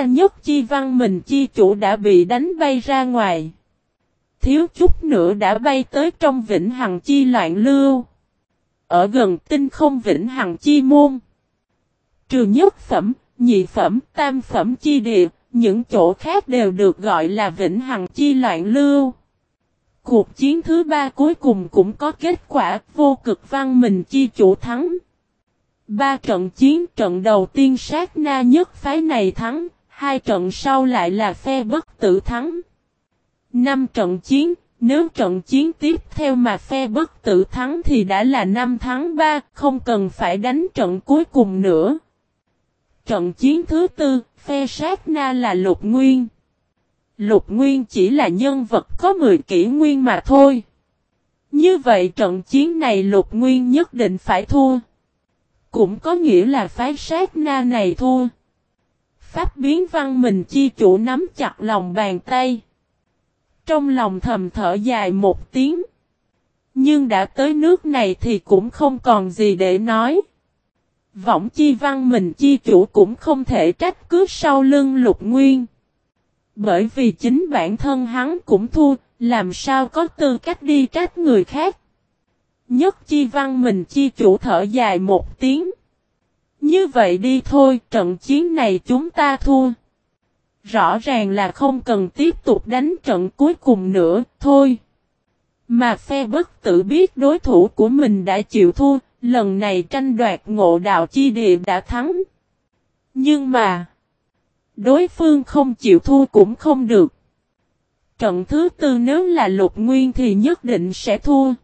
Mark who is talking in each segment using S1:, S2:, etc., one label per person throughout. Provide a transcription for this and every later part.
S1: Nhất Chi Văn Mình Chi Chủ đã bị đánh bay ra ngoài. Thiếu chút nữa đã bay tới trong Vĩnh Hằng Chi Loạn Lưu. Ở gần tinh không Vĩnh Hằng Chi Môn. Trừ nhất phẩm, nhị phẩm, tam phẩm chi địa, những chỗ khác đều được gọi là Vĩnh Hằng Chi Loạn Lưu. Cuộc chiến thứ 3 cuối cùng cũng có kết quả, Vô Cực Văn Mình Chi Chủ thắng. 3 trận chiến, trận đầu tiên sát na nhất phái này thắng, 2 trận sau lại là phe bất tử thắng. 5 trận chiến, nếu trận chiến tiếp theo mà phe bất tử thắng thì đã là 5 thắng 3, không cần phải đánh trận cuối cùng nữa. Trận chiến thứ 4, phe sát na là Lục Nguyên. Lục Nguyên chỉ là nhân vật có 10 kỷ nguyên mà thôi. Như vậy trận chiến này Lục Nguyên nhất định phải thua. Cũng có nghĩa là phái sát na này thua. Pháp biến Văn Mình Chi Chủ nắm chặt lòng bàn tay. Trong lòng thầm thở dài một tiếng. Nhưng đã tới nước này thì cũng không còn gì để nói. Võng Chi Văn Mình Chi Chủ cũng không thể trách cứ sau lưng Lục Nguyên. Bởi vì chính bản thân hắn cũng thua, làm sao có tư cách đi trách người khác. Nhất Chi Văn Mình Chi Chủ thở dài một tiếng. Như vậy đi thôi, trận chiến này chúng ta thua. Rõ ràng là không cần tiếp tục đánh trận cuối cùng nữa, thôi. Mà phe bất tử biết đối thủ của mình đã chịu thua, lần này tranh đoạt ngộ đạo chi địa đã thắng. Nhưng mà, đối phương không chịu thua cũng không được. Trận thứ 4 nếu là Lục Nguyên thì nhất định sẽ thua.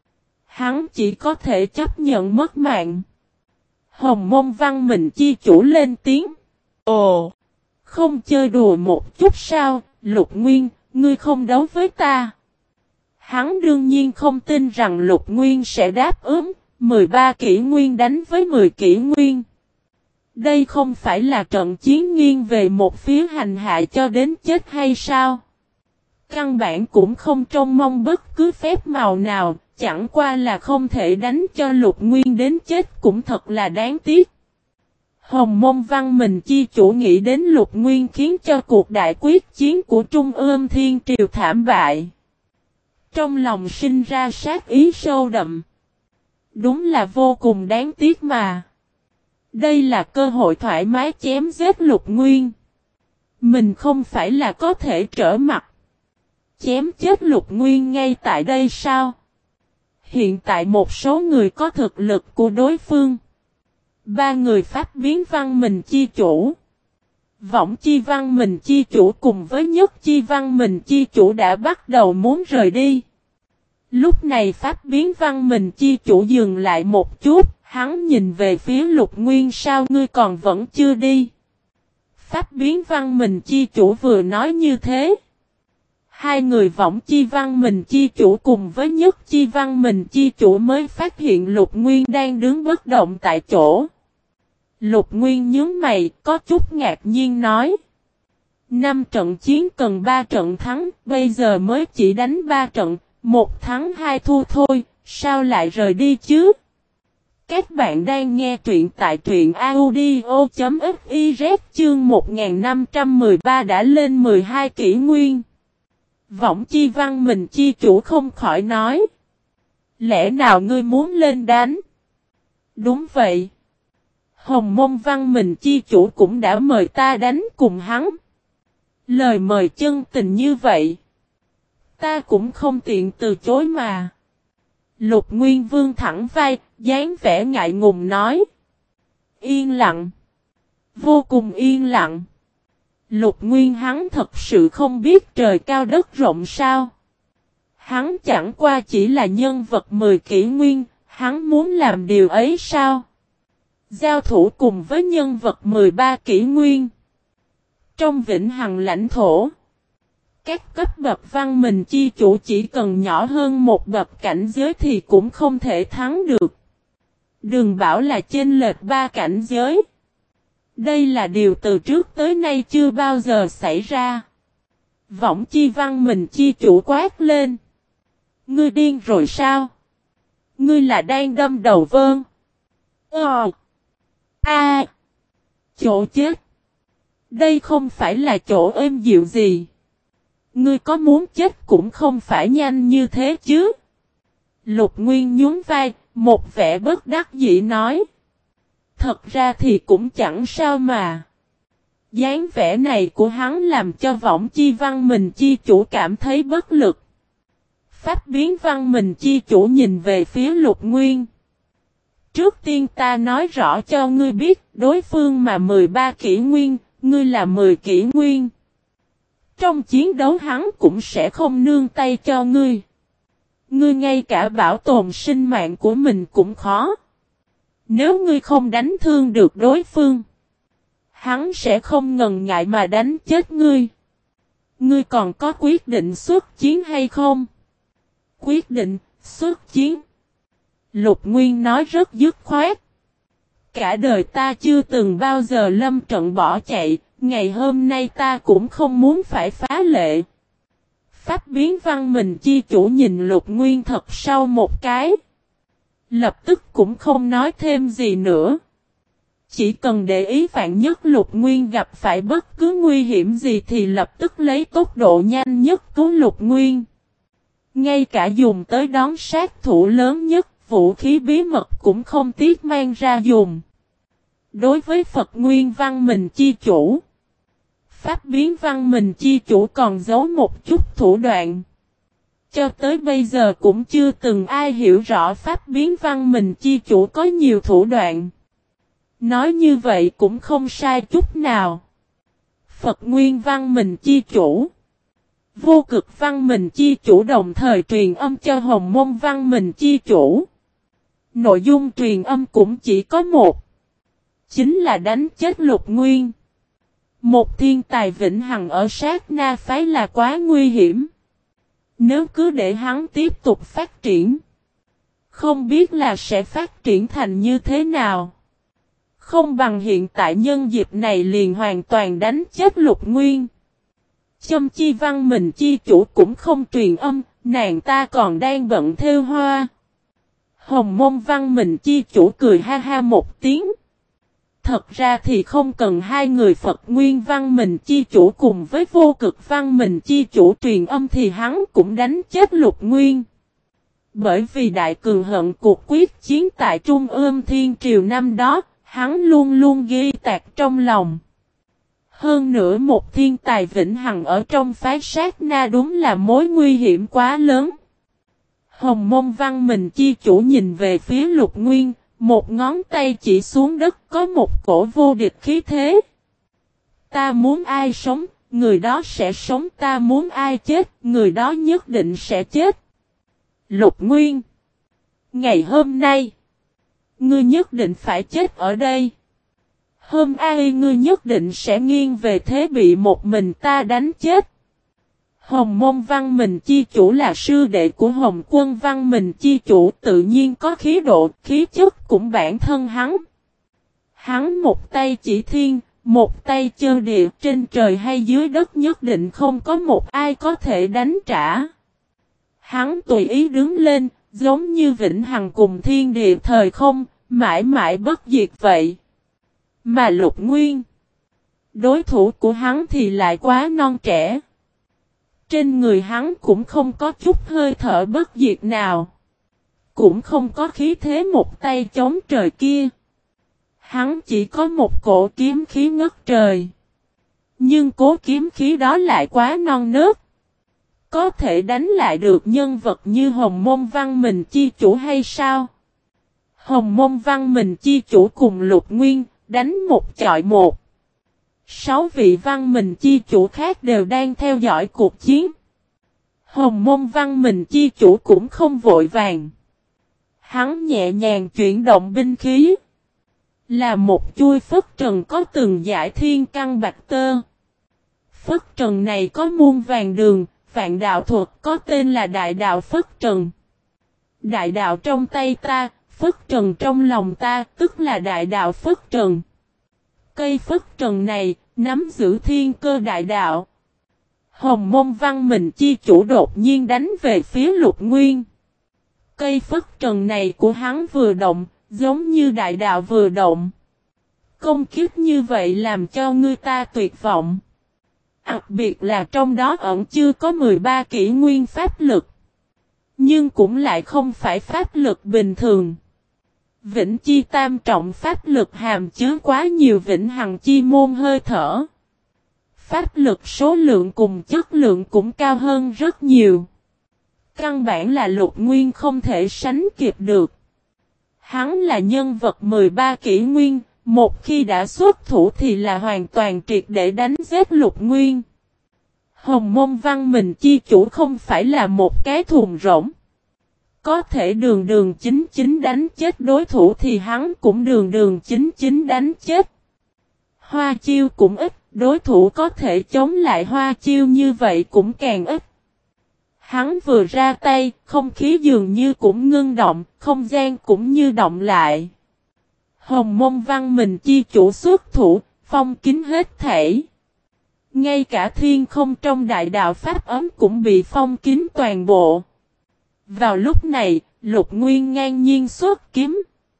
S1: Hắn chỉ có thể chấp nhận mất mạng. Hồng Mông Văn Mình Chi Chủ lên tiếng. Ồ! Không chơi đùa một chút sao, Lục Nguyên, ngươi không đấu với ta. Hắn đương nhiên không tin rằng Lục Nguyên sẽ đáp ứng, 13 kỷ nguyên đánh với 10 kỷ nguyên. Đây không phải là trận chiến nghiêng về một phía hành hạ cho đến chết hay sao? Căn bản cũng không trông mong bất cứ phép màu nào, chẳng qua là không thể đánh cho Lục Nguyên đến chết cũng thật là đáng tiếc. Hồng Mông Văn Mình Chi Chủ nghĩ đến Lục Nguyên khiến cho cuộc đại quyết chiến của Trung Ương Thiên Triều thảm bại. Trong lòng sinh ra sát ý sâu đậm. Đúng là vô cùng đáng tiếc mà. Đây là cơ hội thoải mái chém giết Lục Nguyên. Mình không phải là có thể trở mặt. Chém chết Lục Nguyên ngay tại đây sao? Hiện tại một số người có thực lực của đối phương. 3 người Pháp biến Văn Mình Chi Chủ. Võng Chi Văn Mình Chi Chủ cùng với Nhất Chi Văn Mình Chi Chủ đã bắt đầu muốn rời đi. Lúc này Pháp biến Văn Mình Chi Chủ dừng lại một chút, hắn nhìn về phía Lục Nguyên, sao ngươi còn vẫn chưa đi? Pháp biến Văn Mình Chi Chủ vừa nói như thế. 2 người Võng Chi Văn Mình Chi Chủ cùng với Nhất Chi Văn Mình Chi Chủ mới phát hiện Lục Nguyên đang đứng bất động tại chỗ. Lục Nguyên nhướng mày, có chút ngạc nhiên nói. 5 trận chiến cần 3 trận thắng, bây giờ mới chỉ đánh 3 trận, 1 thắng 2 thua thôi, sao lại rời đi chứ? Các bạn đang nghe truyện tại truyện audio.fiz chương 1513 đã lên 12 kỷ nguyên. Võng Chi Văn Mình Chi Chủ không khỏi nói. Lẽ nào ngươi muốn lên đánh? Đúng vậy. Hồng Mông Văn Mình Chi Chủ cũng đã mời ta đánh cùng hắn. Lời mời chân tình như vậy. Ta cũng không tiện từ chối mà. Lục Nguyên Vương thẳng vai, dáng vẻ ngại ngùng nói. Yên lặng. Vô cùng yên lặng. Lục Nguyên hắn thật sự không biết trời cao đất rộng sao. Hắn chẳng qua chỉ là nhân vật 10 kỷ nguyên, hắn muốn làm điều ấy sao? Giao thủ cùng với nhân vật 13 kỷ nguyên. Trong Vĩnh Hằng lãnh thổ, các cấp bậc Văn Mình Chi Chủ chỉ cần nhỏ hơn một bậc cảnh giới thì cũng không thể thắng được. Đừng bảo là chênh lệch 3 cảnh giới. Đây là điều từ trước tới nay chưa bao giờ xảy ra. Võng Chi Văn Mình Chi Chủ quát lên. Ngươi điên rồi sao? Ngươi là đang đâm đầu Vân. Chỗ chết. Đây không phải là chỗ êm dịu gì. Ngươi có muốn chết cũng không phải nhanh như thế chứ. Lục Nguyên nhún vai, một vẻ bất đắc dĩ nói. Thật ra thì cũng chẳng sao mà. Dáng vẻ này của hắn làm cho Võng Chi Văn Mình Chi Chủ cảm thấy bất lực. Pháp Biến Văn Mình Chi Chủ nhìn về phía Lục Nguyên. Trước tiên ta nói rõ cho ngươi biết, đối phương mà 13 kỷ nguyên, ngươi là 10 kỷ nguyên. Trong chiến đấu hắn cũng sẽ không nương tay cho ngươi. Ngươi ngay cả bảo tồn sinh mạng của mình cũng khó. Nếu ngươi không đánh thương được đối phương, hắn sẽ không ngần ngại mà đánh chết ngươi. Ngươi còn có quyết định xuất chiến hay không? Quyết định, xuất chiến. Lục Nguyên nói rất dứt khoát. Cả đời ta chưa từng bao giờ lâm trận bỏ chạy, ngày hôm nay ta cũng không muốn phải phá lệ. Pháp Biến Văn Mình Chi Chủ nhìn Lục Nguyên thật sâu một cái. Lập tức cũng không nói thêm gì nữa. Chỉ cần để ý vạn nhất Lục Nguyên gặp phải bất cứ nguy hiểm gì thì lập tức lấy tốc độ nhanh nhất cứu Lục Nguyên. Ngay cả dùng tới đón sát thủ lớn nhất, vũ khí bí mật cũng không tiếc mang ra dùng. Đối với Phật Nguyên Văn Mình Chi Chủ, Pháp Biến Văn Mình Chi Chủ còn giấu một chút thủ đoạn. Cho tới bây giờ cũng chưa từng ai hiểu rõ Pháp Biến Văn Mình Chi Chủ có nhiều thủ đoạn. Nói như vậy cũng không sai chút nào. Phật Nguyên Văn Mình Chi Chủ, Vô Cực Văn Mình Chi Chủ đồng thời truyền âm cho Hồng Môn Văn Mình Chi Chủ. Nội dung truyền âm cũng chỉ có một. Chính là đánh chết Lục Nguyên. Một thiên tài vĩnh hằng ở sát na phái là quá nguy hiểm. Nếu cứ để hắn tiếp tục phát triển, không biết là sẽ phát triển thành như thế nào. Không bằng hiện tại nhân dịp này liền hoàn toàn đánh chết Lục Nguyên. Châm Chi Văn Mình Chi Chủ cũng không truyền âm, nàng ta còn đang bận thêu hoa. Hồng Môn Văn Mình Chi Chủ cười ha ha một tiếng. Thật ra thì không cần hai người Phật Nguyên Văn Mình Chi Chủ cùng với Vô Cực Văn Mình Chi Chủ truyền âm thì hắn cũng đánh chết Lục Nguyên. Bởi vì đại cường hận cuộc quyết chiến tại Trung ương Thiên Triều năm đó, hắn luôn luôn ghi tạc trong lòng. Hơn nữa một thiên tài vĩnh hằng ở trong phái sát na đúng là mối nguy hiểm quá lớn. Hồng Môn Văn Mình Chi Chủ nhìn về phía Lục Nguyên, một ngón tay chỉ xuống đất có một cổ vô địch khí thế. Ta muốn ai sống, người đó sẽ sống, ta muốn ai chết, người đó nhất định sẽ chết. Lục Nguyên, ngày hôm nay, ngươi nhất định phải chết ở đây. Hôm nay ngươi nhất định sẽ nghiêng về thế bị một mình ta đánh chết. Hồng Môn Văn Mình Chi Chủ là sư đệ của Hồng Quân Văn Mình Chi Chủ, tự nhiên có khí độ, khí chất cũng bản thân hắn. Hắn một tay chỉ thiên, một tay chơ địa, trên trời hay dưới đất nhất định không có một ai có thể đánh trả. Hắn tùy ý đứng lên, giống như vĩnh hằng cùng thiên địa thời không, mãi mãi bất diệt vậy. Mà Lục Nguyên, đối thủ của hắn thì lại quá non trẻ. Trên người hắn cũng không có chút hơi thở bất diệt nào. Cũng không có khí thế một tay chống trời kia. Hắn chỉ có một cổ kiếm khí ngất trời. Nhưng cố kiếm khí đó lại quá non nớt. Có thể đánh lại được nhân vật như Hồng Môn Văn Mình Chi Chủ hay sao? Hồng Môn Văn Mình Chi Chủ cùng Lục Nguyên đánh một chọi một. 6 vị Văn Mình Chi Chủ khác đều đang theo dõi cuộc chiến. Hồng Môn Văn Mình Chi Chủ cũng không vội vàng. Hắn nhẹ nhàng chuyển động binh khí. Là một chuôi phất trần có từng dải thiên căn bạch tơ. Phất trần này có muôn vàng đường, vạn đạo thuật có tên là Đại Đạo Phất Trần. Đại đạo trong tay ta, Phất Trần trong lòng ta, tức là Đại Đạo Phất Trần. Cây Phất Trần này, nắm giữ thiên cơ đại đạo. Hồng Môn Văn Mình Chi Chủ đột nhiên đánh về phía Lục Nguyên. Cây Phất Trần này của hắn vừa động, giống như đại đạo vừa động. Công kiếp như vậy làm cho người ta tuyệt vọng. Đặc biệt là trong đó ẩn chưa có 13 kỷ nguyên pháp lực. Nhưng cũng lại không phải pháp lực bình thường. Vĩnh chi tam trọng pháp lực hàm chứa quá nhiều vĩnh hằng chi môn hơi thở. Pháp lực số lượng cùng chất lượng cũng cao hơn rất nhiều. Căn bản là Lục Nguyên không thể sánh kịp được. Hắn là nhân vật 13 kỷ nguyên, một khi đã xuất thủ thì là hoàn toàn triệt để đánh giết Lục Nguyên. Hồng Môn Văn Minh chi chủ không phải là một cái thùng rỗng. Có thể đường đường chính chính đánh chết đối thủ thì hắn cũng đường đường chính chính đánh chết. Hoa chiêu cũng ít, đối thủ có thể chống lại hoa chiêu như vậy cũng càng ít. Hắn vừa ra tay, không khí dường như cũng ngưng động, không gian cũng như động lại. Hồng Môn Văn Minh chi chủ xuất thủ, phong kín hết thảy. Ngay cả thiên không trong đại đạo pháp ấm cũng bị phong kín toàn bộ. Vào lúc này, Lục Nguyên ngang nhiên xuất kiếm.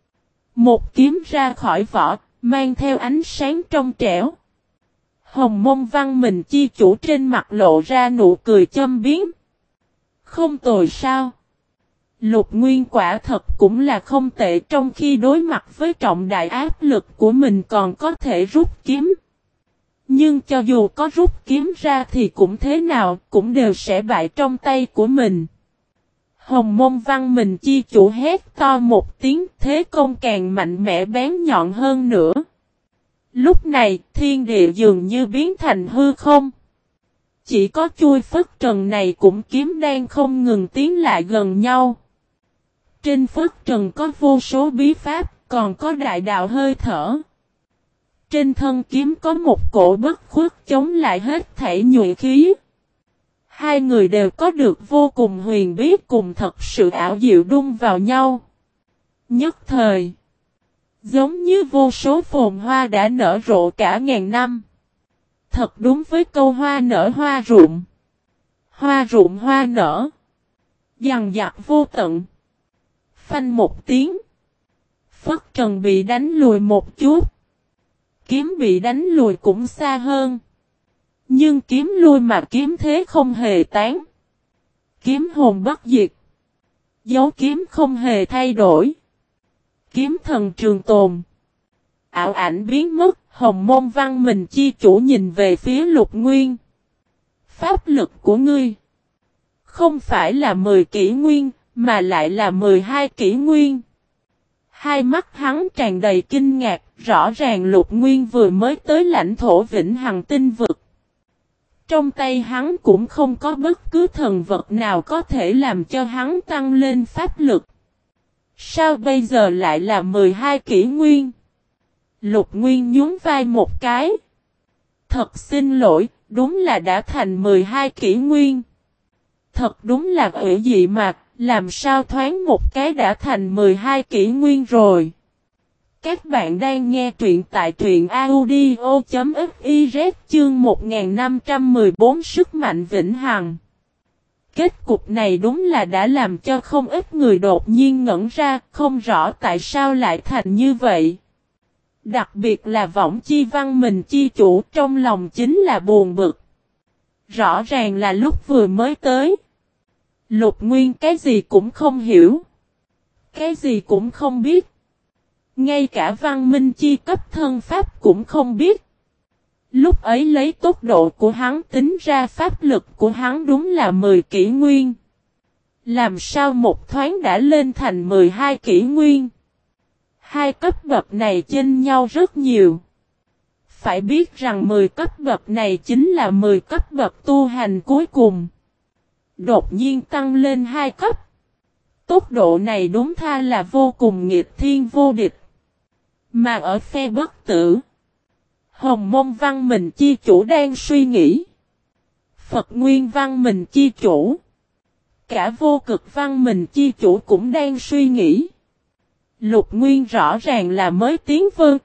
S1: Một kiếm ra khỏi vỏ, mang theo ánh sáng trong trẻo. Hồng Môn Văn Minh chi chủ trên mặt lộ ra nụ cười châm biếm. Không tồi sao? Lục Nguyên quả thật cũng là không tệ, trong khi đối mặt với trọng đại áp lực của mình còn có thể rút kiếm. Nhưng cho dù có rút kiếm ra thì cũng thế nào, cũng đều sẽ bại trong tay của mình. Hồng Môn Văn Minh chi chủ hét to một tiếng, thế công càng mạnh mẽ bén nhọn hơn nữa. Lúc này, thiên địa dường như biến thành hư không. Chỉ có chui phất trần này cũng kiếm đang không ngừng tiến lại gần nhau. Trên phất trần có vô số bí pháp, còn có đại đạo hơi thở. Trên thân kiếm có một cổ bất khuất chống lại hết thảy nhuệ khí. Hai người đều có được vô cùng huyền bí cùng thật sự ảo diệu đung vào nhau. Nhất thời, giống như vô số phồn hoa đã nở rộ cả ngàn năm. Thật đúng với câu hoa nở hoa rụng. Hoa rụng hoa nở. Dằng dặc vô tận. Phanh một tiếng. Phất trần bị đánh lùi một chút. Kiếm bị đánh lùi cũng xa hơn. Nhưng kiếm lui mà kiếm thế không hề tán. Kiếm hồn bất diệt. Dấu kiếm không hề thay đổi. Kiếm thần trường tồn. Ảo ảnh biến mất, Hồng Môn Văn Minh chi chủ nhìn về phía Lục Nguyên. Pháp lực của ngươi không phải là 10 kỷ nguyên, mà lại là 12 kỷ nguyên. Hai mắt hắn tràn đầy kinh ngạc, rõ ràng Lục Nguyên vừa mới tới lãnh thổ Vĩnh Hằng Tinh Vực. Trong tay hắn cũng không có bất cứ thần vật nào có thể làm cho hắn tăng lên pháp lực. Sao bây giờ lại là 12 kỷ nguyên? Lục Nguyên nhún vai một cái. Thật xin lỗi, đúng là đã thành 12 kỷ nguyên. Thật đúng là ủy dị mà, làm sao thoáng một cái đã thành 12 kỷ nguyên rồi. Các bạn đang nghe truyện tại truyện audio.fiz chương 1514 sức mạnh vĩnh hằng. Kết cục này đúng là đã làm cho không ít người đột nhiên ngẩn ra, không rõ tại sao lại thành như vậy. Đặc biệt là Võng Chi Văn Minh chi chủ trong lòng chính là buồn bực. Rõ ràng là lúc vừa mới tới. Lục Nguyên cái gì cũng không hiểu. Cái gì cũng không biết. Ngay cả văn minh chi cấp thân pháp cũng không biết. Lúc ấy lấy tốc độ của hắn tính ra pháp lực của hắn đúng là 10 kỷ nguyên. Làm sao một thoáng đã lên thành 12 kỷ nguyên. Hai cấp bậc này chênh nhau rất nhiều. Phải biết rằng 10 cấp bậc này chính là 10 cấp bậc tu hành cuối cùng. Đột nhiên tăng lên 2 cấp. Tốc độ này đúng tha là vô cùng nghịch thiên vô địch. Mà ở phe bất tử, Hồng Môn Văn Minh chi chủ đang suy nghĩ. Phật Nguyên Văn Minh chi chủ. Cả Vô Cực Văn Minh chi chủ cũng đang suy nghĩ. Lục Nguyên rõ ràng là mới tiến vân.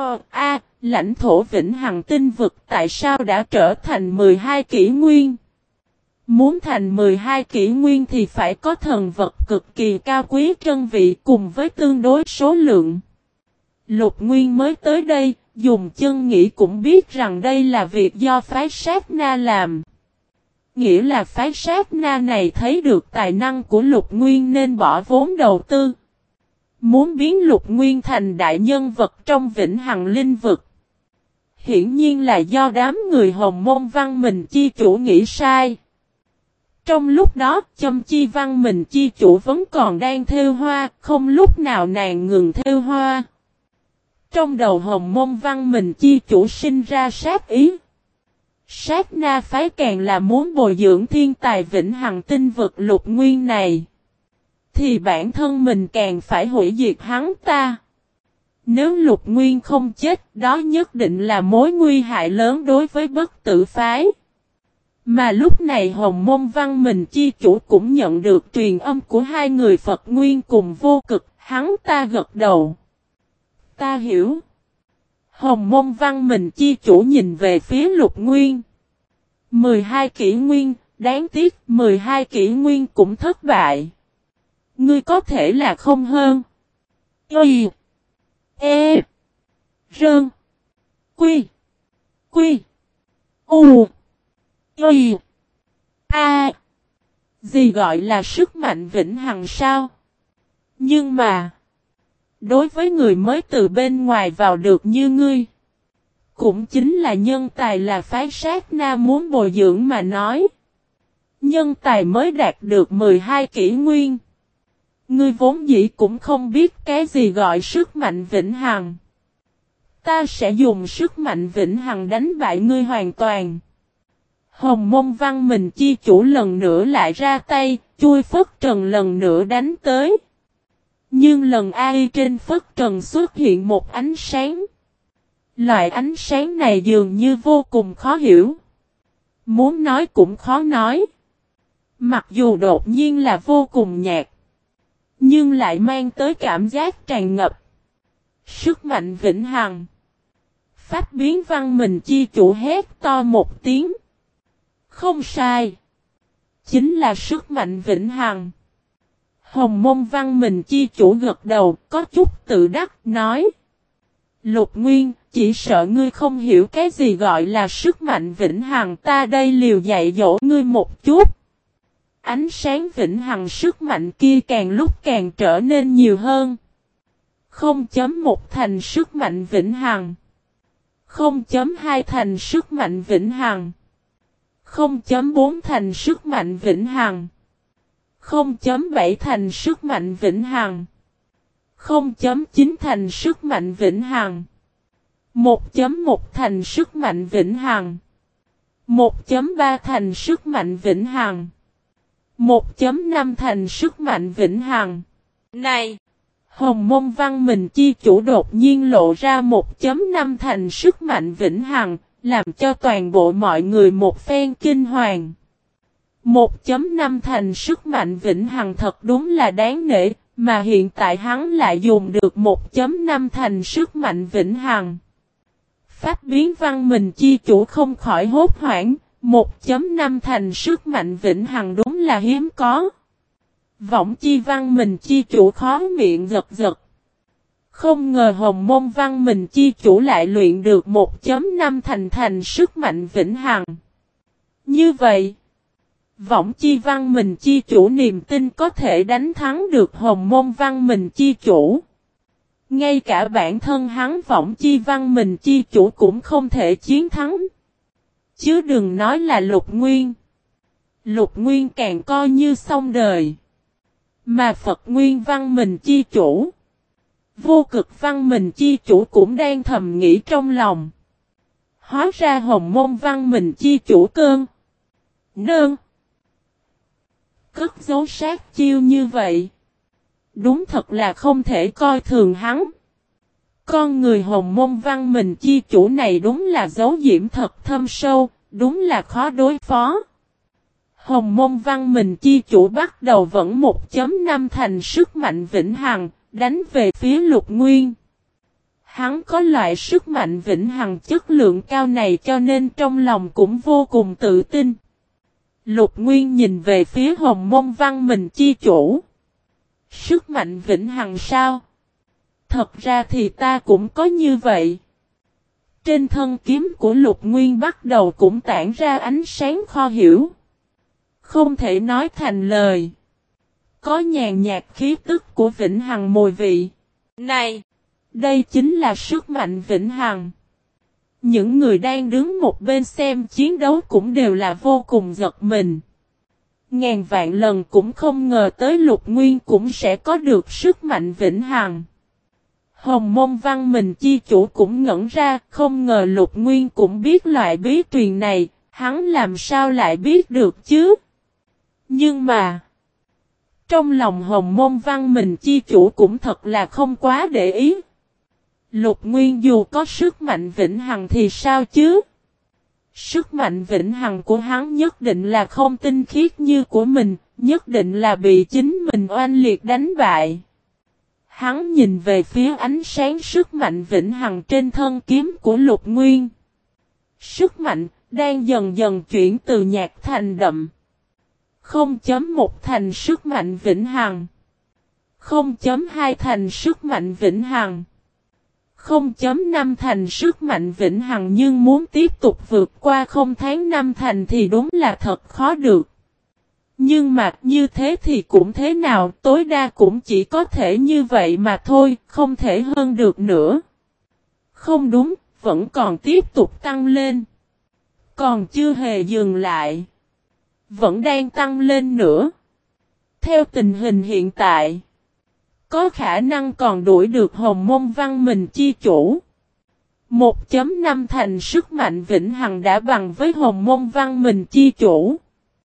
S1: Lãnh thổ Vĩnh Hằng Tinh Vực tại sao đã trở thành 12 kỷ nguyên? Muốn thành 12 kỷ nguyên thì phải có thần vật cực kỳ cao quý trân vị cùng với tương đối số lượng. Lục Nguyên mới tới đây, dùng chân nghĩ cũng biết rằng đây là việc do phái sát na làm. Nghĩa là phái sát na này thấy được tài năng của Lục Nguyên nên bỏ vốn đầu tư. Muốn biến Lục Nguyên thành đại nhân vật trong Vĩnh Hằng Linh Vực. Hiển nhiên là do đám người Hồng Môn Văn Minh chi chủ nghĩ sai. Trong lúc đó, Châm Chi Văn Minh chi chủ vẫn còn đang thêu hoa, không lúc nào nàng ngừng thêu hoa. Trong đầu Hồng Môn Văn Minh chi chủ sinh ra sát ý. Sát na phái càng là muốn bồi dưỡng thiên tài Vĩnh Hằng tinh vực Lục Nguyên này. Thì bản thân mình càng phải hủy diệt hắn ta. Nếu Lục Nguyên không chết, đó nhất định là mối nguy hại lớn đối với bất tử phái. Mà lúc này Hồng Môn Văn Minh chi chủ cũng nhận được truyền âm của hai người Phật Nguyên cùng Vô Cực, hắn ta gật đầu. Ta hiểu. Hồng Môn Văn Minh chi chủ nhìn về phía Lục Nguyên. 12 kỷ nguyên, đáng tiếc 12 kỷ nguyên cũng thất bại. Ngươi có thể là không hơn. Y. E. Rơn. Quy. Quy. U. Y. A. Gì gọi là sức mạnh vĩnh hằng sao? Nhưng mà, đối với người mới từ bên ngoài vào được như ngươi, cũng chính là nhân tài là phái sát na muốn bồi dưỡng mà nói. Nhân tài mới đạt được 12 kỷ nguyên. Ngươi vốn dĩ cũng không biết cái gì gọi sức mạnh vĩnh hằng. Ta sẽ dùng sức mạnh vĩnh hằng đánh bại ngươi hoàn toàn. Hồng Môn Văn Minh chi chủ lần nữa lại ra tay, chui phất trần lần nữa đánh tới. Nhưng lần ai trên phất trần xuất hiện một ánh sáng. Loại ánh sáng này dường như vô cùng khó hiểu. Muốn nói cũng khó nói. Mặc dù đột nhiên là vô cùng nhạt. Nhưng lại mang tới cảm giác tràn ngập. Sức mạnh vĩnh hằng. Pháp biến Văn Minh chi chủ hét to một tiếng. Không sai. Chính là sức mạnh vĩnh hằng. Hồng Môn Văn Minh chi chủ gật đầu, có chút tự đắc, nói. Lục Nguyên, chỉ sợ ngươi không hiểu cái gì gọi là sức mạnh vĩnh hằng, ta đây liều dạy dỗ ngươi một chút. Ánh sáng vĩnh hằng sức mạnh kia càng lúc càng trở nên nhiều hơn. 0.1 thành sức mạnh vĩnh hằng. 0.2 thành sức mạnh vĩnh hằng. 0.4 thành sức mạnh vĩnh hằng. 0.7 thành sức mạnh vĩnh hằng. 0.9 thành sức mạnh vĩnh hằng. 1.1 thành sức mạnh vĩnh hằng. 1.3 thành sức mạnh vĩnh hằng. 1.5 thành sức mạnh vĩnh hằng. Này! Hồng Môn Văn Minh chi chủ đột nhiên lộ ra 1.5 thành sức mạnh vĩnh hằng, làm cho toàn bộ mọi người một phen kinh hoàng. 1.5 thành sức mạnh vĩnh hằng thật đúng là đáng nể, mà hiện tại hắn lại dùng được 1.5 thành sức mạnh vĩnh hằng. Pháp biến Văn Minh chi chủ không khỏi hốt hoảng, 1.5 thành sức mạnh vĩnh hằng đúng là hiếm có. Võng Chi Văn Minh chi chủ khó miệng giật giật. Không ngờ Hồng Môn Văn Minh chi chủ lại luyện được 1.5 thành sức mạnh vĩnh hằng. Như vậy, Võng Chi Văn Minh chi chủ niềm tin có thể đánh thắng được Hồng Môn Văn Minh chi chủ. Ngay cả bản thân hắn Võng Chi Văn Minh chi chủ cũng không thể chiến thắng. Chứ đừng nói là Lục Nguyên. Lục Nguyên càng coi như xong đời. Mà Phật Nguyên Văn Minh chi chủ, Vô Cực Văn Minh chi chủ cũng đang thầm nghĩ trong lòng. Hóa ra Hồng Môn Văn Minh chi chủ cơn. Nơn. Cất dấu sát chiêu như vậy. Đúng thật là không thể coi thường hắn. Con người Hồng Môn Văn Minh chi chủ này đúng là dấu diễm thật thâm sâu, đúng là khó đối phó. Hồng Môn Văn Minh chi chủ bắt đầu vẫn 1.5 thành sức mạnh vĩnh hằng, đánh về phía Lục Nguyên. Hắn có loại sức mạnh vĩnh hằng chất lượng cao này cho nên trong lòng cũng vô cùng tự tin. Lục Nguyên nhìn về phía Hồng Môn Văn Minh chi chủ. Sức mạnh vĩnh hằng sao? Thật ra thì ta cũng có như vậy. Trên thân kiếm của Lục Nguyên bắt đầu cũng tản ra ánh sáng khó hiểu. Không thể nói thành lời. Có nhàn nhạt khí tức của vĩnh hằng mùi vị. Này! Đây chính là sức mạnh vĩnh hằng. Những người đang đứng một bên xem chiến đấu cũng đều là vô cùng giật mình. Ngàn vạn lần cũng không ngờ tới Lục Nguyên cũng sẽ có được sức mạnh vĩnh hằng. Hồng Môn Văn Minh chi chủ cũng ngẩn ra, không ngờ Lục Nguyên cũng biết loại bí truyền này, hắn làm sao lại biết được chứ? Nhưng mà, trong lòng Hồng Môn Văn Minh chi chủ cũng thật là không quá để ý. Lục Nguyên dù có sức mạnh vĩnh hằng thì sao chứ? Sức mạnh vĩnh hằng của hắn nhất định là không tinh khiết như của mình, nhất định là bị chính mình oanh liệt đánh bại. Hắn nhìn về phía ánh sáng sức mạnh vĩnh hằng trên thân kiếm của Lục Nguyên. Sức mạnh đang dần dần chuyển từ nhạt thành đậm. 0.1 thành sức mạnh vĩnh hằng. 0.2 thành sức mạnh vĩnh hằng. 0.5 thành sức mạnh vĩnh hằng, nhưng muốn tiếp tục vượt qua 0 tháng 5 thành thì đúng là thật khó được. Nhưng mà như thế thì cũng thế nào, tối đa cũng chỉ có thể như vậy mà thôi, không thể hơn được nữa. Không đúng, vẫn còn tiếp tục tăng lên. Còn chưa hề dừng lại. Vẫn đang tăng lên nữa. Theo tình hình hiện tại, có khả năng còn đuổi được Hồng Môn Văn Minh chi chủ. 1.5 thành sức mạnh vĩnh hằng đã bằng với Hồng Môn Văn Minh chi chủ.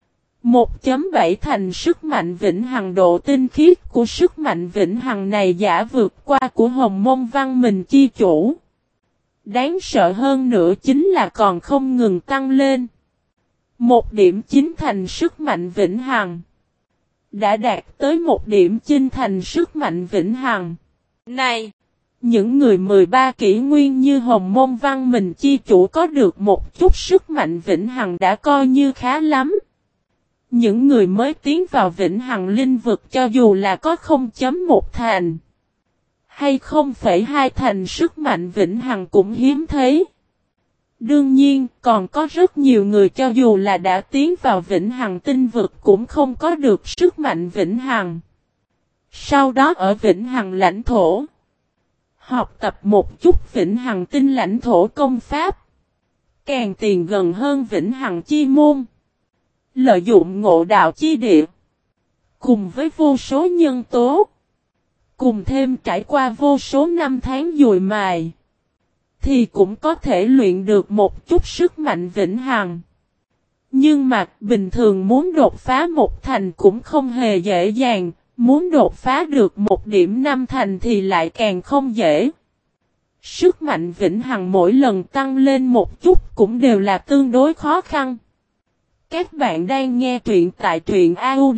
S1: 1.7 thành sức mạnh vĩnh hằng, độ tinh khiết của sức mạnh vĩnh hằng này giả vượt qua của Hồng Môn Văn Minh chi chủ. Đáng sợ hơn nữa chính là còn không ngừng tăng lên. 1.9 thành sức mạnh vĩnh hằng. Đã đạt tới 1.9 thành sức mạnh vĩnh hằng. Này! Những người 13 kỷ nguyên như Hồng Môn Văn Minh chi chủ có được một chút sức mạnh vĩnh hằng đã coi như khá lắm. Những người mới tiến vào vĩnh hằng linh vực cho dù là có 0.1 thành hay 0,2 thành sức mạnh vĩnh hằng cũng hiếm thấy. Đương nhiên, còn có rất nhiều người cho dù là đã tiến vào vĩnh hằng tinh vực cũng không có được sức mạnh vĩnh hằng. Sau đó ở vĩnh hằng lãnh thổ, học tập một chút vĩnh hằng tinh lãnh thổ công pháp, càng tiền gần hơn vĩnh hằng chi môn, lợi dụng ngộ đạo chi địa, cùng với vô số nhân tố, cùng thêm trải qua vô số năm tháng dùi mài, thì cũng có thể luyện được một chút sức mạnh vĩnh hằng. Nhưng mà bình thường muốn đột phá một thành cũng không hề dễ dàng, muốn đột phá được 1.5 thành thì lại càng không dễ. Sức mạnh vĩnh hằng mỗi lần tăng lên một chút cũng đều là tương đối khó khăn. Các bạn đang nghe truyện tại truyện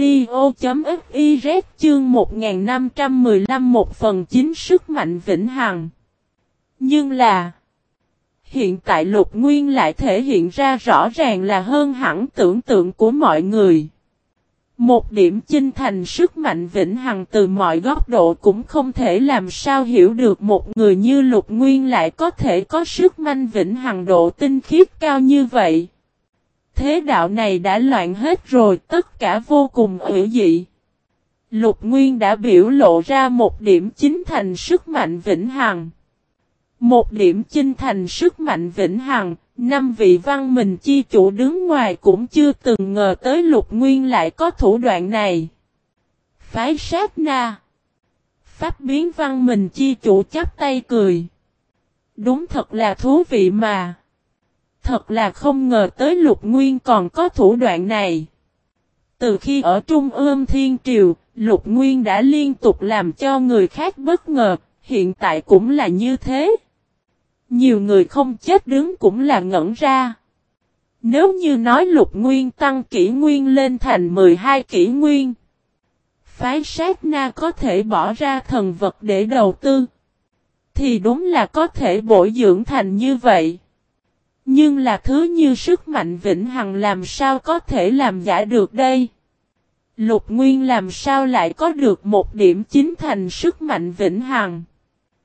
S1: audio.fiz chương 1515 1/9 sức mạnh vĩnh hằng. Nhưng là hiện tại Lục Nguyên lại thể hiện ra rõ ràng là hơn hẳn tưởng tượng của mọi người. Một điểm chinh thành sức mạnh vĩnh hằng từ mọi góc độ cũng không thể làm sao hiểu được một người như Lục Nguyên lại có thể có sức mạnh vĩnh hằng độ tinh khiết cao như vậy. Thế đạo này đã loạn hết rồi, tất cả vô cùng hữu dị. Lục Nguyên đã biểu lộ ra một điểm chính thành sức mạnh vĩnh hằng. Một điểm chinh thành sức mạnh vĩnh hằng, 5 vị văn minh chi chủ đứng ngoài cũng chưa từng ngờ tới Lục Nguyên lại có thủ đoạn này. Phái sát na. Pháp biến văn minh chi chủ chắp tay cười. Đúng thật là thú vị mà. Thật là không ngờ tới Lục Nguyên còn có thủ đoạn này. Từ khi ở Trung ương Thiên Triều, Lục Nguyên đã liên tục làm cho người khác bất ngờ, hiện tại cũng là như thế. Nhiều người không chết đứng cũng là ngẩn ra. Nếu như nói Lục Nguyên tăng kỷ nguyên lên thành 12 kỷ nguyên, phái sát na có thể bỏ ra thần vật để đầu tư, thì đúng là có thể bồi dưỡng thành như vậy. Nhưng là thứ như sức mạnh vĩnh hằng làm sao có thể làm giả được đây? Lục Nguyên làm sao lại có được một điểm chính thành sức mạnh vĩnh hằng?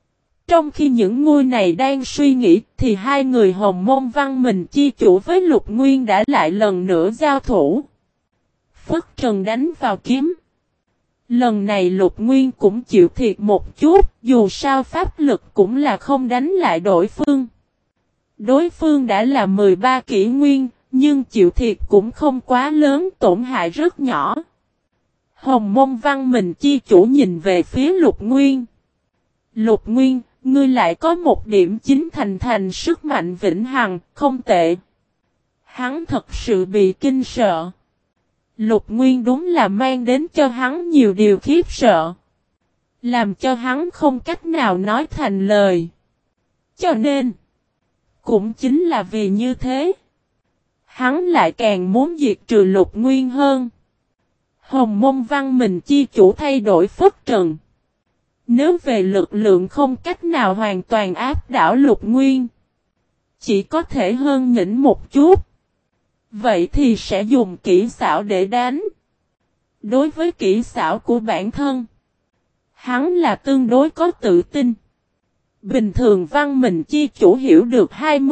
S1: Trong khi những ngôi này đang suy nghĩ thì hai người Hồng Môn Văn Mình chi chủ với Lục Nguyên đã lại lần nữa giao thủ. Phất Trần đánh vào kiếm. Lần này Lục Nguyên cũng chịu thiệt một chút, dù sao pháp lực cũng là không đánh lại đối phương. Đối phương đã là 13 kỷ nguyên, nhưng chịu thiệt cũng không quá lớn, tổn hại rất nhỏ. Hồng Môn Văn Mình chi chủ nhìn về phía Lục Nguyên. Lục Nguyên, ngươi lại có một điểm chính thành sức mạnh vĩnh hằng, không tệ. Hắn thật sự bị kinh sợ. Lục Nguyên đúng là mang đến cho hắn nhiều điều khiếp sợ. Làm cho hắn không cách nào nói thành lời. Cho nên, cũng chính là vì như thế, hắn lại càng muốn diệt trừ Lục Nguyên hơn. Hồng Môn Văn Mình chi chủ thay đổi Phất Trần. Nếu về lực lượng không cách nào hoàn toàn áp đảo Lục Nguyên, chỉ có thể hơn nhỉnh một chút. Vậy thì sẽ dùng kỹ xảo để đánh. Đối với kỹ xảo của bản thân, hắn là tương đối có tự tin. Bình thường Văn Mình chi chủ hiểu được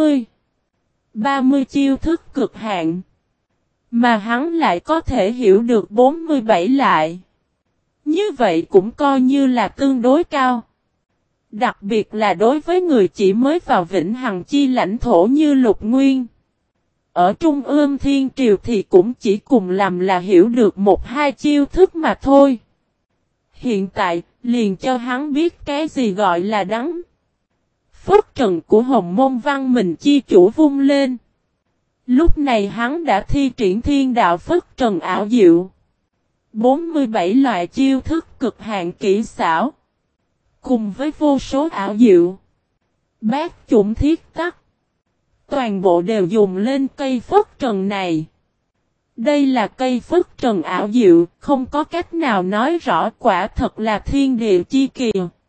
S1: 20-30 chiêu thức cực hạn, mà hắn lại có thể hiểu được 47 lại. Như vậy cũng coi như là tương đối cao. Đặc biệt là đối với người chỉ mới vào Vĩnh Hằng Chi lãnh thổ như Lục Nguyên. Ở Trung ương Thiên Triều thì cũng chỉ cùng làm là hiểu được 1-2 chiêu thức mà thôi. Hiện tại, liền cho hắn biết cái gì gọi là đắng. Phất Trần của Hồng Môn Văn Mình chi chủ vung lên. Lúc này hắn đã thi triển thiên đạo Phất Trần ảo diệu. 47 loại chiêu thức cực hạn kỹ xảo. Cùng với vô số ảo diệu. Bát chủng thiết tắc. Toàn bộ đều dùng lên cây Phất Trần này. Đây là cây Phất Trần ảo diệu, không có cách nào nói rõ, quả thật là thiên địa chi kỳ.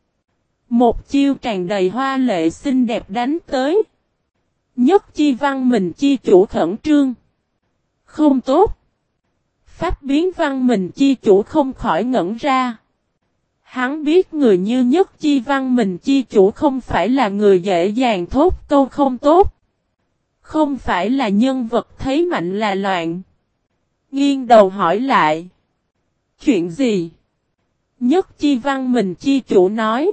S1: Một chiêu tràn đầy hoa lệ xinh đẹp đánh tới. Nhất Chi Văn Mình chi chủ khẩn trương. Không tốt. Pháp biến Văn Mình chi chủ không khỏi ngẩn ra. Hắn biết người như Nhất Chi Văn Mình chi chủ không phải là người dễ dàng thốt câu không tốt. Không phải là nhân vật thấy mạnh là loạn. Nghiêng đầu hỏi lại. Chuyện gì? Nhất Chi Văn Mình chi chủ nói.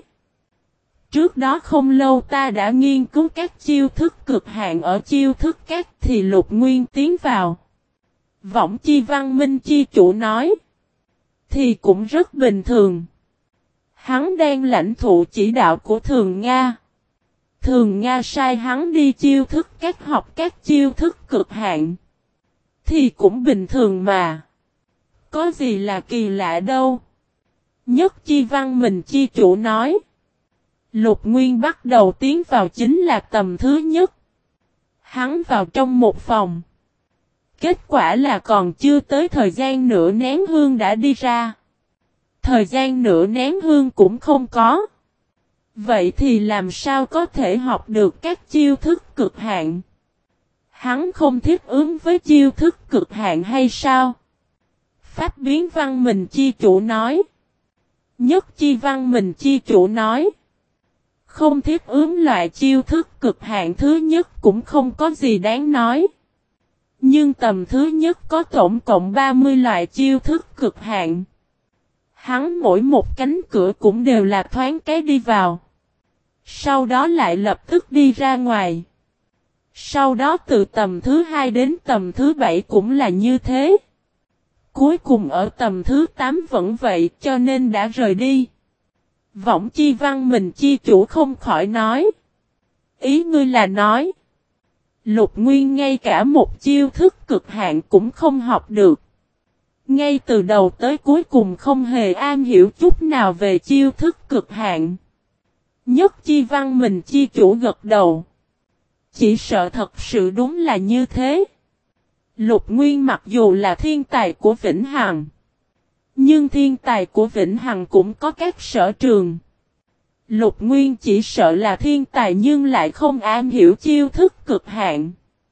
S1: Trước đó không lâu ta đã nghiên cứu các chiêu thức cực hạn ở chiêu thức các thì Lục Nguyên tiến vào. Võng Chi Văn Minh chi chủ nói. Thì cũng rất bình thường. Hắn đang lãnh thụ chỉ đạo của Thường Nga. Thường Nga sai hắn đi chiêu thức các học các chiêu thức cực hạn. Thì cũng bình thường mà. Có gì là kỳ lạ đâu. Nhất Chi Văn Mình chi chủ nói. Lục Nguyên bắt đầu tiến vào chính là tầm thứ nhất. Hắn vào trong một phòng. Kết quả là còn chưa tới thời gian nửa nén hương đã đi ra. Thời gian nửa nén hương cũng không có. Vậy thì làm sao có thể học được các chiêu thức cực hạn? Hắn không thích ứng với chiêu thức cực hạn hay sao? Pháp biến Văn Mình chi chủ nói. Nhất Chi Văn Mình chi chủ nói. Không thích ứng loại chiêu thức cực hạn thứ nhất cũng không có gì đáng nói. Nhưng tầm thứ nhất có tổng cộng 30 loại chiêu thức cực hạn. Hắn mỗi một cánh cửa cũng đều là thoáng cái đi vào. Sau đó lại lập tức đi ra ngoài. Sau đó từ tầm thứ 2 đến tầm thứ 7 cũng là như thế. Cuối cùng ở tầm thứ 8 vẫn vậy cho nên đã rời đi. Võng Chi Văn Mình chi chủ không khỏi nói. Ý ngươi là nói. Lục Nguyên ngay cả một chiêu thức cực hạn cũng không học được. Ngay từ đầu tới cuối cùng không hề am hiểu chút nào về chiêu thức cực hạn. Nhất Chi Văn Mình chi chủ gật đầu. Chỉ sợ thật sự đúng là như thế. Lục Nguyên mặc dù là thiên tài của Vĩnh Hằng. Nhưng thiên tài của Vĩnh Hằng cũng có các sở trường. Lục Nguyên chỉ sợ là thiên tài nhưng lại không am hiểu chiêu thức cực hạn.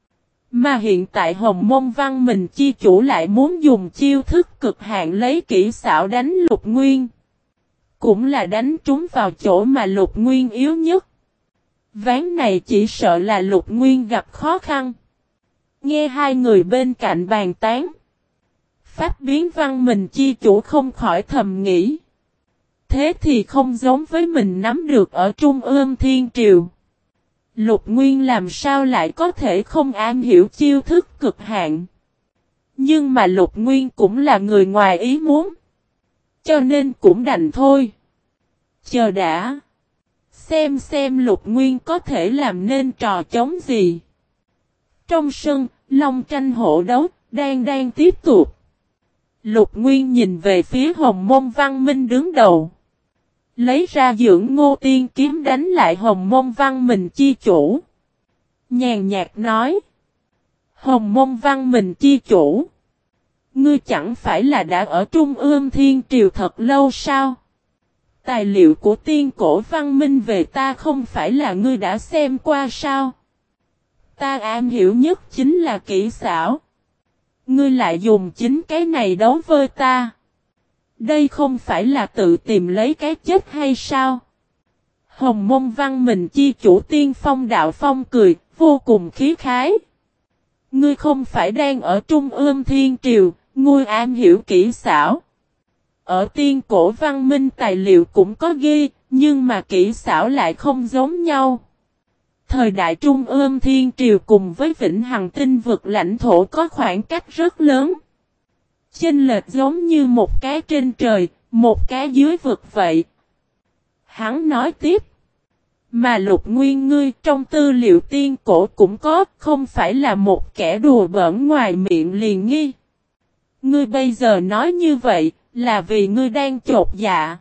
S1: Mà hiện tại Hồng Môn Văn Mình chi chủ lại muốn dùng chiêu thức cực hạn lấy kỹ xảo đánh Lục Nguyên. cũng là đánh trúng vào chỗ mà Lục Nguyên yếu nhất. Ván này chỉ sợ là Lục Nguyên gặp khó khăn. Nghe hai người bên cạnh bàn tán. Pháp biến văn mình chi chủ không khỏi thầm nghĩ. Thế thì không giống với mình nắm được ở Trung ương Thiên Triều. Lục Nguyên làm sao lại có thể không am hiểu chiêu thức cực hạn. Nhưng mà Lục Nguyên cũng là người ngoài ý muốn. Cho nên cũng đành thôi. Chờ đã. Xem Lục Nguyên có thể làm nên trò chống gì. Trong sân, long tranh hổ đấu, đang tiếp tục. Lục Nguyên nhìn về phía Hồng Môn Văn Minh đứng đầu. Lấy ra dưỡng ngô tiên kiếm đánh lại Hồng Môn Văn Minh chi chủ. Nhàn nhạt nói. Hồng Môn Văn Minh chi chủ. Ngươi chẳng phải là đã ở Trung ương Thiên Triều thật lâu sao? Tài liệu của tiên cổ văn minh về ta không phải là ngươi đã xem qua sao? Ta am hiểu nhất chính là kỹ xảo. Ngươi lại dùng chính cái này đấu với ta. Đây không phải là tự tìm lấy cái chết hay sao? Hồng Môn Văn Minh chi chủ Tiên Phong Đạo Phong cười, vô cùng khí khái. Ngươi không phải đang ở Trung ương Thiên Triều, ngươi am hiểu kỹ xảo. Ở tiên cổ văn minh tài liệu cũng có ghi, nhưng mà kỹ xảo lại không giống nhau. Thời đại Trung ương Thiên Triều cùng với Vĩnh Hằng Tinh vực lãnh thổ có khoảng cách rất lớn. Chênh lệch giống như một cái trên trời, một cái dưới vực vậy. Hắn nói tiếp. Mà Lục Nguyên ngươi trong tư liệu tiên cổ cũng có, không phải là một kẻ đùa bỡn ngoài miệng liền nghi. Ngươi bây giờ nói như vậy, là vì ngươi đang chột dạ.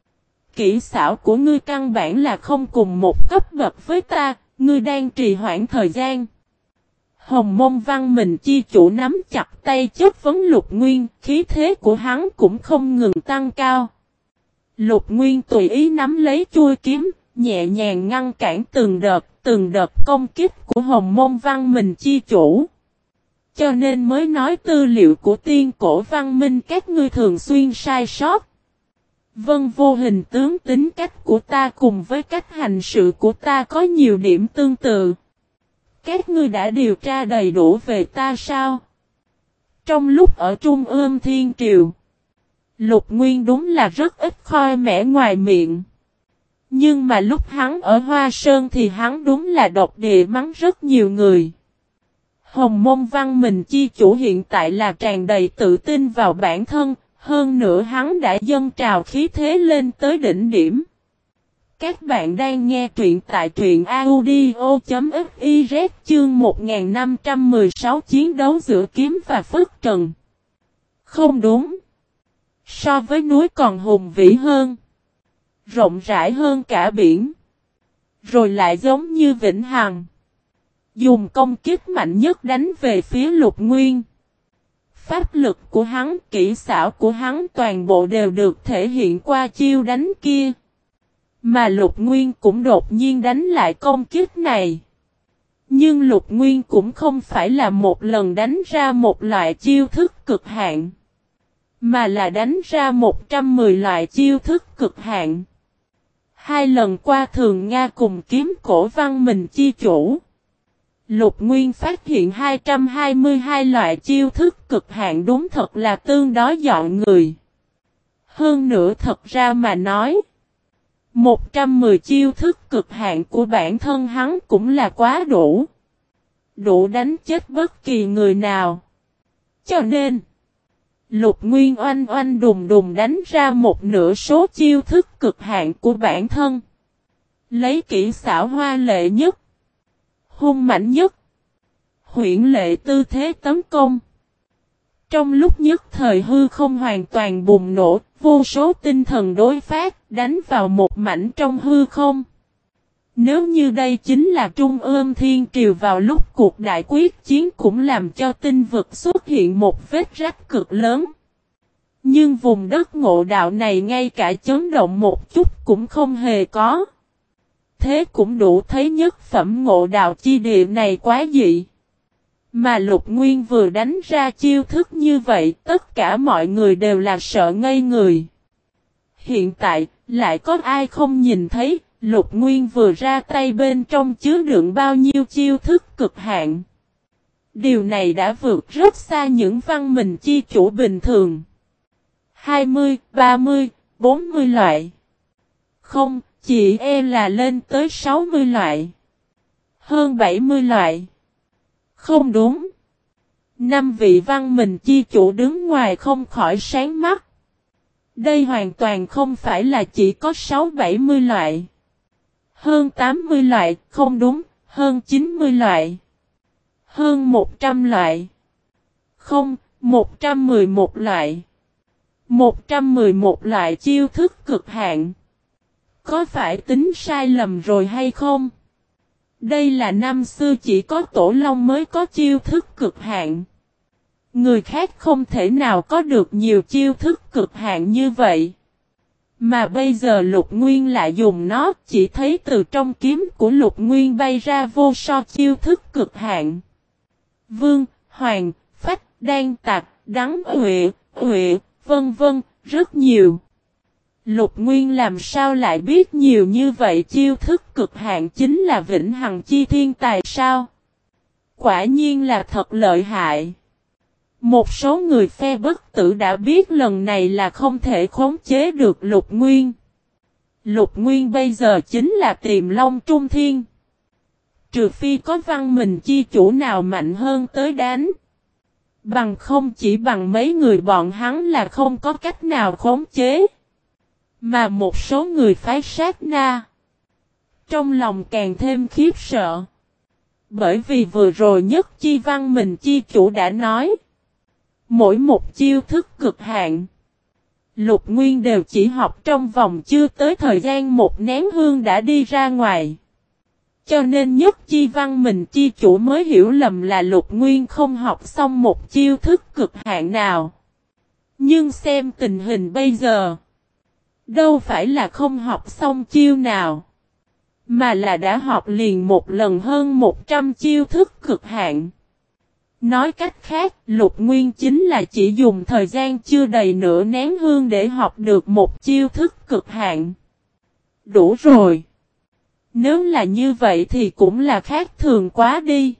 S1: Kỹ xảo của ngươi căn bản là không cùng một cấp bậc với ta, ngươi đang trì hoãn thời gian. Hồng Môn Văn Minh chi chủ nắm chặt tay chất vấn Lục Nguyên, khí thế của hắn cũng không ngừng tăng cao. Lục Nguyên tùy ý nắm lấy chuôi kiếm, nhẹ nhàng ngăn cản từng đợt công kích của Hồng Môn Văn Minh chi chủ. Cho nên mới nói tư liệu của tiên cổ văn minh các ngươi thường xuyên sai sót. Vân vô hình tướng tính cách của ta cùng với cách hành sự của ta có nhiều điểm tương tự. Các ngươi đã điều tra đầy đủ về ta sao? Trong lúc ở Trung ương Thiên Triều, Lục Nguyên đúng là rất ít khoi mẽ ngoài miệng. Nhưng mà lúc hắn ở Hoa Sơn thì hắn đúng là độc địa mắng rất nhiều người. Hồng Môn Văn Minh chi chủ hiện tại là tràn đầy tự tin vào bản thân, hơn nữa hắn đã dâng trào khí thế lên tới đỉnh điểm. Các bạn đang nghe truyện tại truyện audio.fiz chương 1516 chiến đấu giữa kiếm và phất trần. Không đúng. So với núi còn hùng vĩ hơn. Rộng rãi hơn cả biển. Rồi lại giống như vĩnh hằng. Dùng công kích mạnh nhất đánh về phía Lục Nguyên. Pháp lực của hắn, kỹ xảo của hắn toàn bộ đều được thể hiện qua chiêu đánh kia. Mà Lục Nguyên cũng đột nhiên đánh lại công kích này. Nhưng Lục Nguyên cũng không phải là một lần đánh ra một loại chiêu thức cực hạn. Mà là đánh ra 110 loại chiêu thức cực hạn. Hai lần qua Thường Nga cùng kiếm cổ văn mình chi chủ. Lục Nguyên phát hiện 222 loại chiêu thức cực hạn đúng thật là tương đối dọn người. Hơn nữa thật ra mà nói, 110 chiêu thức cực hạn của bản thân hắn cũng là quá đủ. Đủ đánh chết bất kỳ người nào. Cho nên, Lục Nguyên oanh oanh đùng đùng đánh ra một nửa số chiêu thức cực hạn của bản thân. Lấy kỹ xảo hoa lệ nhất, hung mạnh nhất, huyễn lệ tư thế tấn công. Trong lúc nhất thời hư không hoàn toàn bùng nổ, vô số tinh thần đối phát, đánh vào một mảnh trong hư không. Nếu như đây chính là Trung ương Thiên Triều vào lúc cuộc đại quyết chiến cũng làm cho tinh vực xuất hiện một vết rách cực lớn. Nhưng vùng đất ngộ đạo này ngay cả chấn động một chút cũng không hề có. Thế cũng đủ thấy nhất phẩm ngộ đạo chi địa này quá dị. Mà Lục Nguyên vừa đánh ra chiêu thức như vậy, tất cả mọi người đều là sợ ngây người. Hiện tại, lại có ai không nhìn thấy, Lục Nguyên vừa ra tay bên trong chứa đựng bao nhiêu chiêu thức cực hạn. Điều này đã vượt rất xa những văn minh chi chủ bình thường. 20, 30, 40 loại. Không, chỉ là lên tới 60 loại. Hơn 70 loại. Không đúng. 5 vị văn minh chi chủ đứng ngoài không khỏi sáng mắt. Đây hoàn toàn không phải là chỉ có 6-70 loại. Hơn 80 loại, không đúng, hơn 90 loại. Hơn 100 loại. Không, 111 loại. 111 loại chiêu thức cực hạn. Có phải tính sai lầm rồi hay không? Đây là năm xưa chỉ có Tổ Long mới có chiêu thức cực hạn. Người khác không thể nào có được nhiều chiêu thức cực hạn như vậy. Mà bây giờ Lục Nguyên lại dùng nó, chỉ thấy từ trong kiếm của Lục Nguyên bay ra vô so chiêu thức cực hạn. Vương, Hoàng, Phách, Đan Tạc, Đắng Huệ, vân vân, rất nhiều. Lục Nguyên làm sao lại biết nhiều như vậy, chiêu thức cực hạn chính là vĩnh hằng chi thiên tài sao? Quả nhiên là thật lợi hại. Một số người phe bất tử đã biết lần này là không thể khống chế được Lục Nguyên. Lục Nguyên bây giờ chính là Tiềm Long Trung Thiên. Trừ phi có văn minh chi chủ nào mạnh hơn tới đánh. Bằng không chỉ bằng mấy người bọn hắn là không có cách nào khống chế. Mà một số người phái sát na. Trong lòng càng thêm khiếp sợ. Bởi vì vừa rồi nhất chi văn minh chi chủ đã nói. Mỗi một chiêu thức cực hạn. Lục Nguyên đều chỉ học trong vòng chưa tới thời gian một nén hương đã đi ra ngoài. Cho nên nhất chi văn minh chi chủ mới hiểu lầm là Lục Nguyên không học xong một chiêu thức cực hạn nào. Nhưng xem tình hình bây giờ. Đâu phải là không học xong chiêu nào. Mà là đã học liền một lần hơn 100 chiêu thức cực hạn. Nói cách khác, Lục Nguyên chính là chỉ dùng thời gian chưa đầy nửa nén hương để học được một chiêu thức cực hạn. Đủ rồi. Nếu là như vậy thì cũng là khác thường quá đi.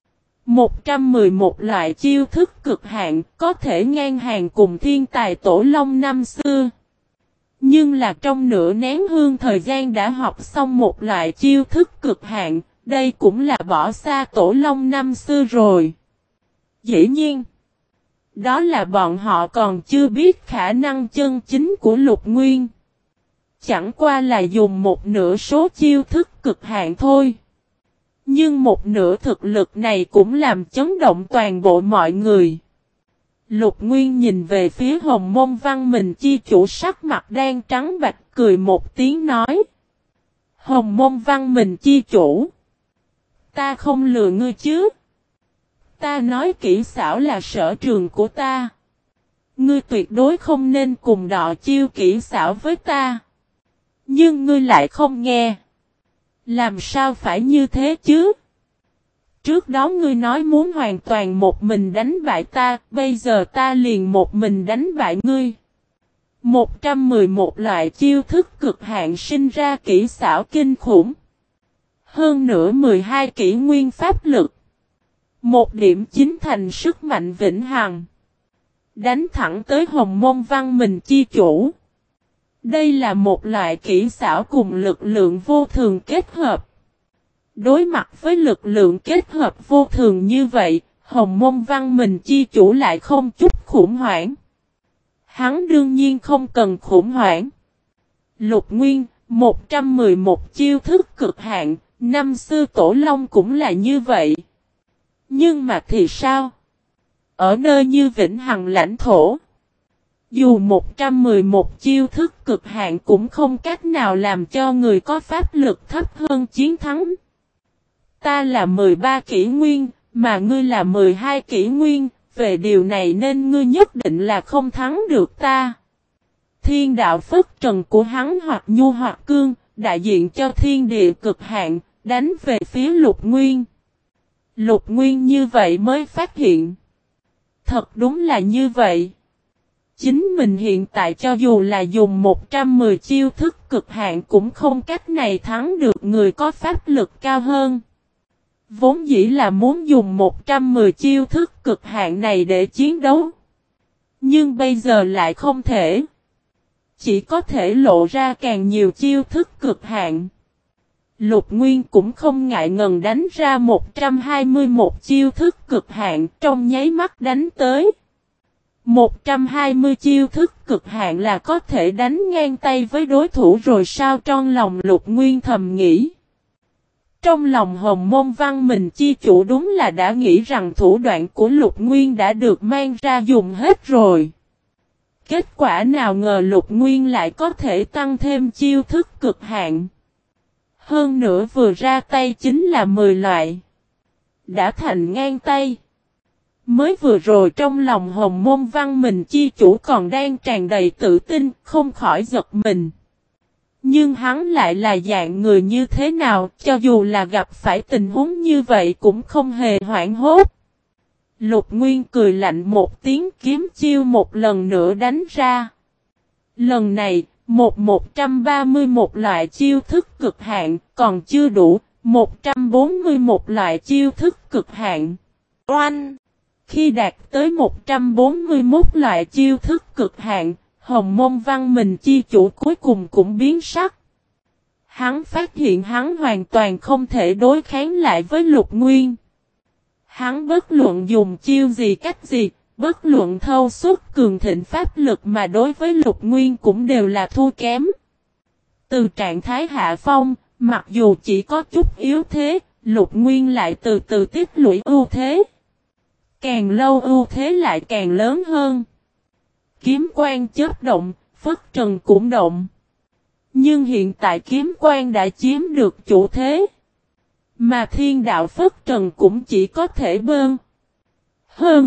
S1: 111 loại chiêu thức cực hạn có thể ngang hàng cùng thiên tài Tổ Long năm xưa. Nhưng là trong nửa nén hương thời gian đã học xong một loại chiêu thức cực hạn, đây cũng là bỏ xa Tổ Long năm xưa rồi. Dĩ nhiên, đó là bọn họ còn chưa biết khả năng chân chính của Lục Nguyên. Chẳng qua là dùng một nửa số chiêu thức cực hạn thôi. Nhưng một nửa thực lực này cũng làm chấn động toàn bộ mọi người. Lục Nguyên nhìn về phía Hồng Môn Văn Minh chi chủ, sắc mặt đang trắng bạch, cười một tiếng nói. Hồng Môn Văn Minh chi chủ, ta không lừa ngươi chứ. Ta nói kỹ xảo là sở trường của ta. Ngươi tuyệt đối không nên cùng đọ chiêu kỹ xảo với ta. Nhưng ngươi lại không nghe. Làm sao phải như thế chứ? Trước đó ngươi nói muốn hoàn toàn một mình đánh bại ta, bây giờ ta liền một mình đánh bại ngươi. 111 loại chiêu thức cực hạn sinh ra kỹ xảo kinh khủng. Hơn nữa 12 kỷ nguyên pháp lực. Một điểm chính thành sức mạnh vĩnh hằng. Đánh thẳng tới Hồng Môn Văn Minh chi chủ. Đây là một loại kỹ xảo cùng lực lượng vô thường kết hợp. Đối mặt với lực lượng kết hợp vô thường như vậy, Hồng Môn Văn Minh chi chủ lại không chút khủng hoảng. Hắn đương nhiên không cần khủng hoảng. Lục Nguyên, 111 chiêu thức cực hạn, năm xưa Tổ Long cũng là như vậy. Nhưng mà thì sao? Ở nơi như Vĩnh Hằng lãnh thổ, dù 111 chiêu thức cực hạn cũng không cách nào làm cho người có pháp lực thấp hơn chiến thắng. Ta là 13 kỷ nguyên, mà ngươi là 12 kỷ nguyên, về điều này nên ngươi nhất định là không thắng được ta. Thiên đạo phất trần của hắn hoặc nhu hoặc cương, đại diện cho thiên địa cực hạn, đánh về phía Lục Nguyên. Lục Nguyên như vậy mới phát hiện. Thật đúng là như vậy. Chính mình hiện tại cho dù là dùng 110 chiêu thức cực hạn cũng không cách này thắng được người có pháp lực cao hơn. Vốn dĩ là muốn dùng 110 chiêu thức cực hạn này để chiến đấu. Nhưng bây giờ lại không thể. Chỉ có thể lộ ra càng nhiều chiêu thức cực hạn. Lục Nguyên cũng không ngại ngần đánh ra 121 chiêu thức cực hạn trong nháy mắt đánh tới. 120 chiêu thức cực hạn là có thể đánh ngang tay với đối thủ rồi sao, trong lòng Lục Nguyên thầm nghĩ. Trong lòng Hồng Môn Văn Minh chi chủ đúng là đã nghĩ rằng thủ đoạn của Lục Nguyên đã được mang ra dùng hết rồi. Kết quả nào ngờ Lục Nguyên lại có thể tăng thêm chiêu thức cực hạn. Hơn nữa vừa ra tay chính là 10 loại. Đã thành ngang tay. Mới vừa rồi trong lòng Hồng Môn Văn Minh chi chủ còn đang tràn đầy tự tin, không khỏi giật mình. Nhưng hắn lại là dạng người như thế nào, cho dù là gặp phải tình huống như vậy cũng không hề hoảng hốt. Lục Nguyên cười lạnh một tiếng, kiếm chiêu một lần nữa đánh ra. Lần này, 131 loại chiêu thức cực hạn, còn chưa đủ, 141 loại chiêu thức cực hạn. Oanh! Khi đạt tới 141 loại chiêu thức cực hạn, Hồng Môn Văn Minh chi chủ cuối cùng cũng biến sắc. Hắn phát hiện hắn hoàn toàn không thể đối kháng lại với Lục Nguyên. Hắn bất luận dùng chiêu gì cách gì, bất luận thâu suất cường thịnh pháp lực mà đối với Lục Nguyên cũng đều là thua kém. Từ trạng thái hạ phong, mặc dù chỉ có chút yếu thế, Lục Nguyên lại từ từ tích lũy ưu thế. Càng lâu ưu thế lại càng lớn hơn. Kiếm quang chớp động, phất trần cũng động. Nhưng hiện tại kiếm quang đã chiếm được chủ thế. Mà thiên đạo phất trần cũng chỉ có thể bơn. Hơn.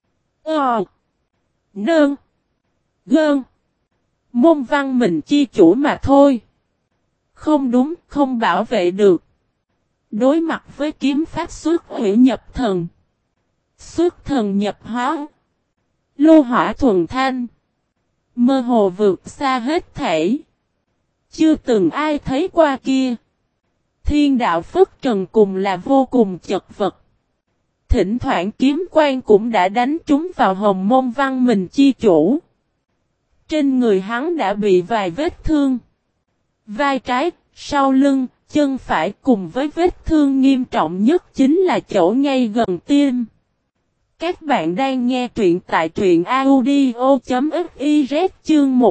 S1: Nơn. Gơn. Môn Văn Minh chi chủ mà thôi. Không đúng, không bảo vệ được. Đối mặt với kiếm pháp xuất hủy nhập thần. Xuất thần nhập hóa. Lô hỏa thuần thanh. Mơ hồ vượt xa hết thảy. Chưa từng ai thấy qua kia. Thiên đạo phất trần cùng là vô cùng chật vật. Thỉnh thoảng kiếm quang cũng đã đánh trúng vào Hồng Môn Văn Minh chi chủ. Trên người hắn đã bị vài vết thương. Vai trái, sau lưng, chân phải cùng với vết thương nghiêm trọng nhất chính là chỗ ngay gần tim. Các bạn đang nghe truyện tại truyện audio.fiz chương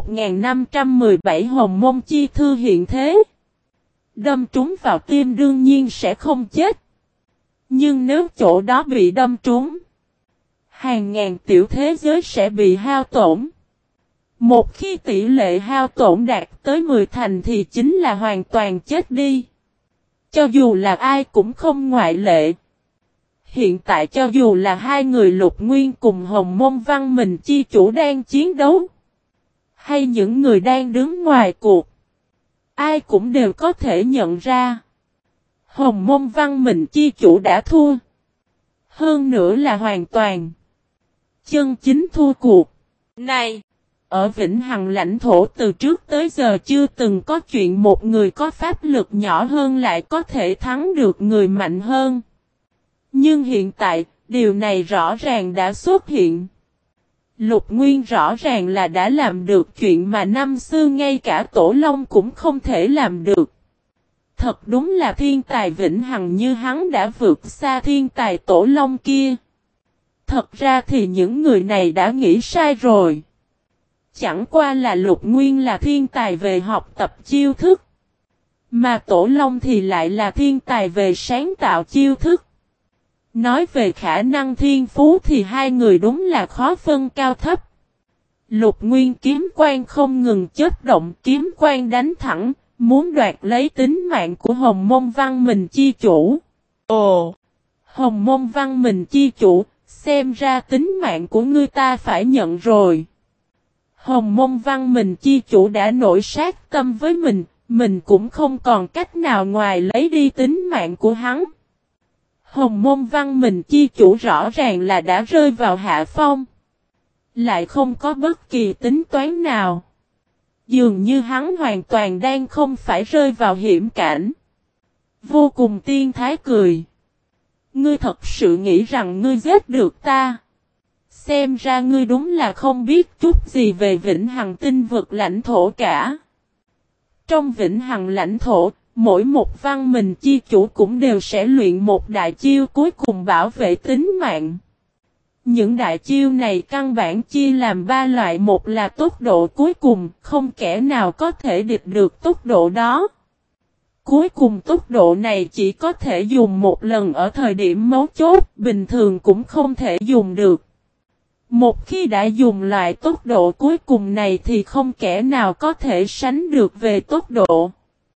S1: 1517 Hồng Môn chi thư hiện thế. Đâm trúng vào tim đương nhiên sẽ không chết. Nhưng nếu chỗ đó bị đâm trúng, hàng ngàn tiểu thế giới sẽ bị hao tổn. Một khi tỷ lệ hao tổn đạt tới 10 thành thì chính là hoàn toàn chết đi. Cho dù là ai cũng không ngoại lệ. Hiện tại cho dù là hai người Lục Nguyên cùng Hồng Môn Văn Minh chi chủ đang chiến đấu, hay những người đang đứng ngoài cuộc, ai cũng đều có thể nhận ra. Hồng Môn Văn Minh chi chủ đã thua. Hơn nữa là hoàn toàn. Chân chính thua cuộc. Này! Ở Vĩnh Hằng lãnh thổ từ trước tới giờ chưa từng có chuyện một người có pháp lực nhỏ hơn lại có thể thắng được người mạnh hơn. Nhưng hiện tại, điều này rõ ràng đã xuất hiện. Lục Nguyên rõ ràng là đã làm được chuyện mà năm xưa ngay cả Tổ Long cũng không thể làm được. Thật đúng là thiên tài Vĩnh Hằng như hắn đã vượt xa thiên tài Tổ Long kia. Thật ra thì những người này đã nghĩ sai rồi. Chẳng qua là Lục Nguyên là thiên tài về học tập chiêu thức. Mà Tổ Long thì lại là thiên tài về sáng tạo chiêu thức. Nói về khả năng thiên phú thì hai người đúng là khó phân cao thấp. Lục Nguyên kiếm quang không ngừng chớp động, kiếm quang đánh thẳng, muốn đoạt lấy tính mạng của Hồng Môn Văn Minh chi chủ. Ồ! Hồng Môn Văn Minh chi chủ, xem ra tính mạng của ngươi ta phải nhận rồi. Hồng Môn Văn Minh chi chủ đã nổi sát tâm với mình cũng không còn cách nào ngoài lấy đi tính mạng của hắn. Hồng Môn Văn Minh chi chủ rõ ràng là đã rơi vào hạ phong. Lại không có bất kỳ tính toán nào. Dường như hắn hoàn toàn đang không phải rơi vào hiểm cảnh. Vô cùng tiên thái cười. Ngươi thật sự nghĩ rằng ngươi giết được ta. Xem ra ngươi đúng là không biết chút gì về Vĩnh Hằng tinh vực lãnh thổ cả. Trong Vĩnh Hằng lãnh thổ, mỗi một văn minh chi chủ cũng đều sẽ luyện một đại chiêu cuối cùng bảo vệ tính mạng. Những đại chiêu này căn bản chia làm 3 loại, một là tốc độ cuối cùng, không kẻ nào có thể địch được tốc độ đó. Cuối cùng tốc độ này chỉ có thể dùng một lần ở thời điểm mấu chốt, bình thường cũng không thể dùng được. Một khi đã dùng loại tốc độ cuối cùng này thì không kẻ nào có thể sánh được về tốc độ.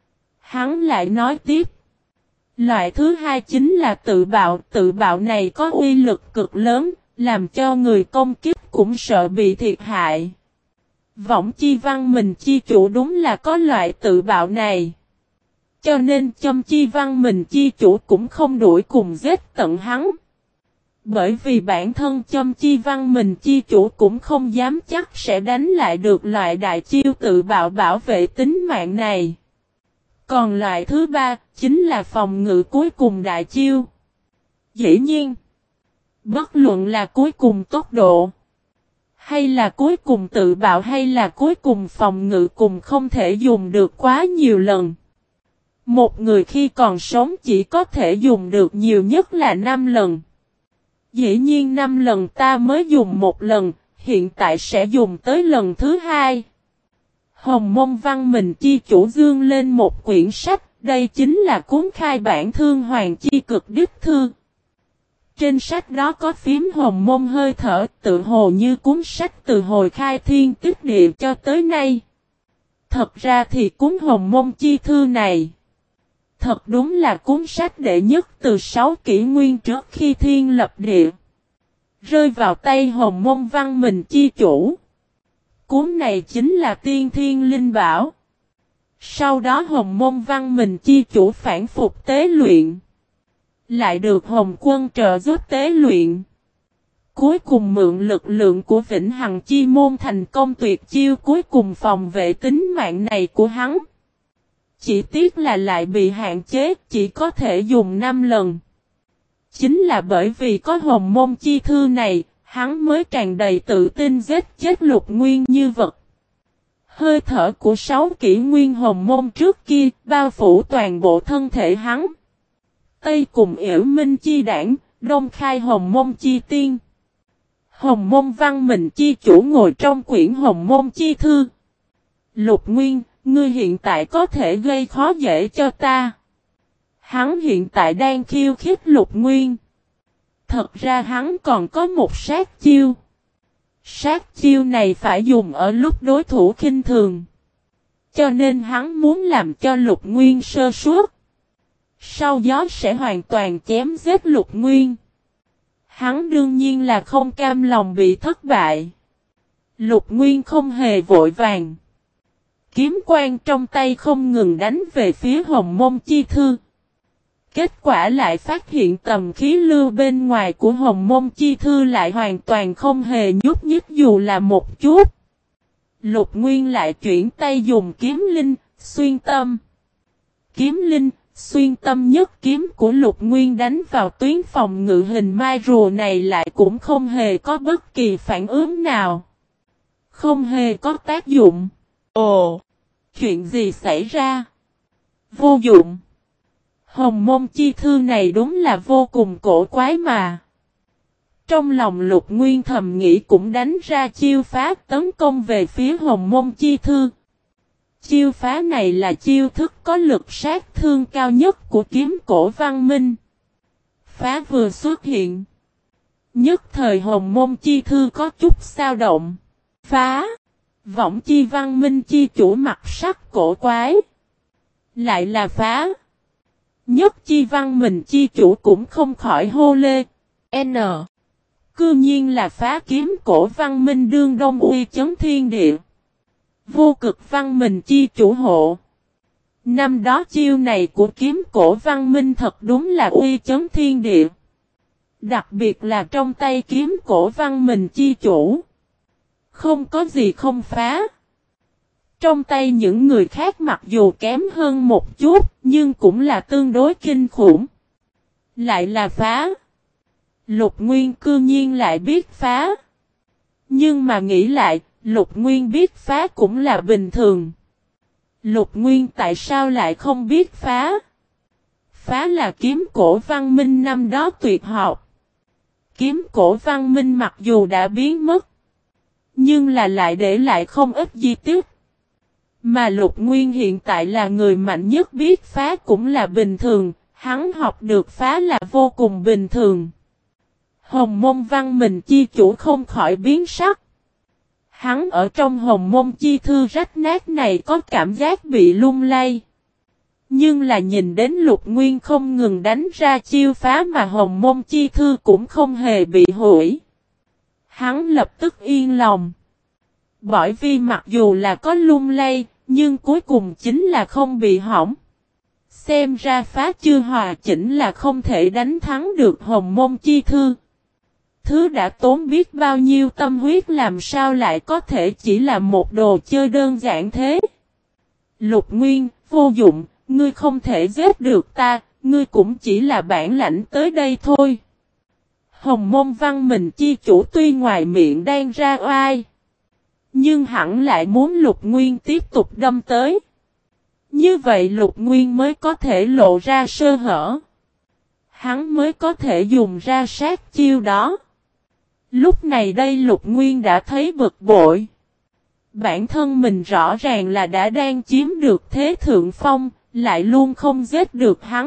S1: Hắn lại nói tiếp. Loại thứ hai chính là tự bạo này có uy lực cực lớn, làm cho người công kích cũng sợ bị thiệt hại. Võng chi văn mình chi chủ đúng là có loại tự bạo này. Cho nên Châm chi văn mình chi chủ cũng không đuổi cùng giết tận hắn. Bởi vì bản thân Châm chi văn mình chi chủ cũng không dám chắc sẽ đánh lại được loại đại chiêu tự bạo bảo vệ tính mạng này. Còn loại thứ ba chính là phòng ngự cuối cùng đại chiêu. Dĩ nhiên, bất luận là cuối cùng tốc độ, hay là cuối cùng tự bạo hay là cuối cùng phòng ngự cùng không thể dùng được quá nhiều lần. Một người khi còn sống chỉ có thể dùng được nhiều nhất là 5 lần. Dĩ nhiên 5 lần ta mới dùng một lần, hiện tại sẽ dùng tới lần thứ 2. Hồng Mông Văn mình chi chủ dương lên một quyển sách, đây chính là cuốn khai bản Thương Hoàng chi cực đích thư. Trên sách đó có phím Hồng Mông hơi thở, tự hồ như cuốn sách từ hồi khai thiên tích địa cho tới nay. Thật ra thì cuốn Hồng Mông chi thư này, thật đúng là cuốn sách đệ nhất từ 6 kỷ nguyên trước khi thiên lập địa. Rơi vào tay Hồng Mông Văn mình chi chủ. Cuốn này chính là tiên thiên linh bảo. Sau đó Hồng Mông Văn mình chi chủ phản phục tế luyện. Lại được Hồng Quân trợ giúp tế luyện. Cuối cùng mượn lực lượng của Vĩnh Hằng chi môn thành công tuyệt chiêu cuối cùng phòng vệ tính mạng này của hắn. Chỉ tiếc là lại bị hạn chế, chỉ có thể dùng 5 lần. Chính là bởi vì có Hồng Mông chi thư này, hắn mới tràn đầy tự tin giết chết Lục Nguyên như vật. Hơi thở của 6 kỷ nguyên Hồng Mông trước kia bao phủ toàn bộ thân thể hắn. Tây cùng Yểu Minh chi đảng, Đông khai Hồng Mông chi tiên. Hồng Mông Văn mình chi chủ ngồi trong quyển Hồng Mông chi thư. Lục Nguyên, ngươi hiện tại có thể gây khó dễ cho ta. Hắn hiện tại đang khiêu khích Lục Nguyên. Thật ra hắn còn có một sát chiêu. Sát chiêu này phải dùng ở lúc đối thủ khinh thường. Cho nên hắn muốn làm cho Lục Nguyên sơ suất. Sau gió sẽ hoàn toàn chém giết Lục Nguyên. Hắn đương nhiên là không cam lòng bị thất bại. Lục Nguyên không hề vội vàng. Kiếm quang trong tay không ngừng đánh về phía Hồng Mông chi thư. Kết quả lại phát hiện tầm khí lưu bên ngoài của Hồng Mông chi thư lại hoàn toàn không hề nhúc nhích dù là một chút. Lục Nguyên lại chuyển tay dùng kiếm linh, xuyên tâm. Kiếm linh, xuyên tâm nhất kiếm của Lục Nguyên đánh vào tuyến phòng ngự hình mai rùa này lại cũng không hề có bất kỳ phản ứng nào. Không hề có tác dụng. Ồ! Chuyện gì xảy ra? Vô dụng. Hồng Mông chi thư này đúng là vô cùng cổ quái mà. Trong lòng Lục Nguyên thầm nghĩ cũng đánh ra chiêu phá tấn công về phía Hồng Mông chi thư. Chiêu phá này là chiêu thức có lực sát thương cao nhất của kiếm cổ văn minh. Phá vừa xuất hiện. Nhất thời Hồng Mông chi thư có chút xao động. Phá! Võng chi văn minh chi chủ mặt sắc cổ quái. Lại là phá. Nhất chi văn mình chi chủ cũng không khỏi hô lê. N. Cư nhiên là phá kiếm cổ văn minh đương đông uy chấn thiên địa. Vô cực văn minh chi chủ hộ. Năm đó chiêu này của kiếm cổ văn minh thật đúng là uy chấn thiên địa. Đặc biệt là trong tay kiếm cổ văn minh chi chủ. Không có gì không phá. Trong tay những người khác mặc dù kém hơn một chút, nhưng cũng là tương đối kinh khủng. Lại là phá. Lục Nguyên cư nhiên lại biết phá. Nhưng mà nghĩ lại, Lục Nguyên biết phá cũng là bình thường. Lục Nguyên tại sao lại không biết phá? Phá là kiếm cổ văn minh năm đó tuyệt học. Kiếm cổ văn minh mặc dù đã biến mất, nhưng là lại để lại không ít di tích. Mà Lục Nguyên hiện tại là người mạnh nhất, biết phá cũng là bình thường, hắn học được phá là vô cùng bình thường. Hồng Môn Văn Minh chi chủ không khỏi biến sắc. Hắn ở trong Hồng Môn chi thư rách nát này có cảm giác bị lung lay. Nhưng là nhìn đến Lục Nguyên không ngừng đánh ra chiêu phá mà Hồng Môn chi thư cũng không hề bị hủy. Hắn lập tức yên lòng. Bởi vì mặc dù là có lung lay, nhưng cuối cùng chính là không bị hỏng. Xem ra phá chưa hòa chỉnh là không thể đánh thắng được Hồng Môn chi thư. Thứ đã tốn biết bao nhiêu tâm huyết làm sao lại có thể chỉ là một đồ chơi đơn giản thế. Lục Nguyên, vô dụng, ngươi không thể giết được ta, ngươi cũng chỉ là bản lãnh tới đây thôi. Hồng Môn Văn Minh chi chủ tuy ngoài miệng đang ra oai, nhưng hẳn lại muốn Lục Nguyên tiếp tục đâm tới. Như vậy Lục Nguyên mới có thể lộ ra sơ hở. Hắn mới có thể dùng ra sát chiêu đó. Lúc này đây Lục Nguyên đã thấy bực bội. Bản thân mình rõ ràng là đã đang chiếm được thế thượng phong, lại luôn không giết được hắn.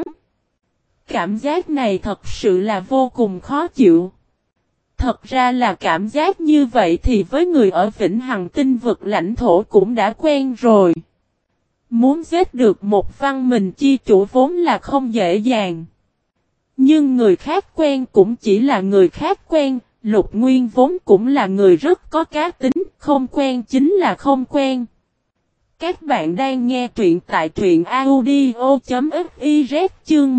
S1: Cảm giác này thật sự là vô cùng khó chịu. Thật ra là cảm giác như vậy thì với người ở Vĩnh Hằng tinh vực lãnh thổ cũng đã quen rồi. Muốn giết được một văn minh chi chủ vốn là không dễ dàng. Nhưng người khác quen cũng chỉ là người khác quen, Lục Nguyên vốn cũng là người rất có cá tính, không quen chính là không quen. Các bạn đang nghe truyện tại truyện audio.fiz chương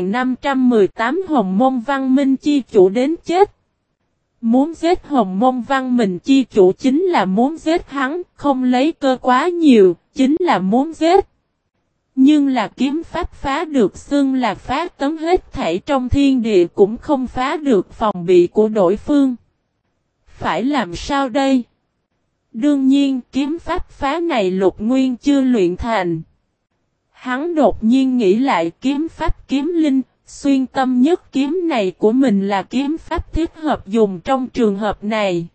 S1: 1518 Hồng Môn Văn Minh chi chủ đến chết. Muốn giết Hồng Môn Văn Minh chi chủ chính là muốn giết hắn, không lấy cơ quá nhiều, chính là muốn giết. Nhưng là kiếm pháp phá được xưng là phá tấn hết thảy trong thiên địa cũng không phá được phòng bị của đối phương. Phải làm sao đây? Đương nhiên kiếm pháp phá này Lục Nguyên chưa luyện thành. Hắn đột nhiên nghĩ lại kiếm pháp kiếm linh, xuyên tâm nhất kiếm này của mình là kiếm pháp thích hợp dùng trong trường hợp này.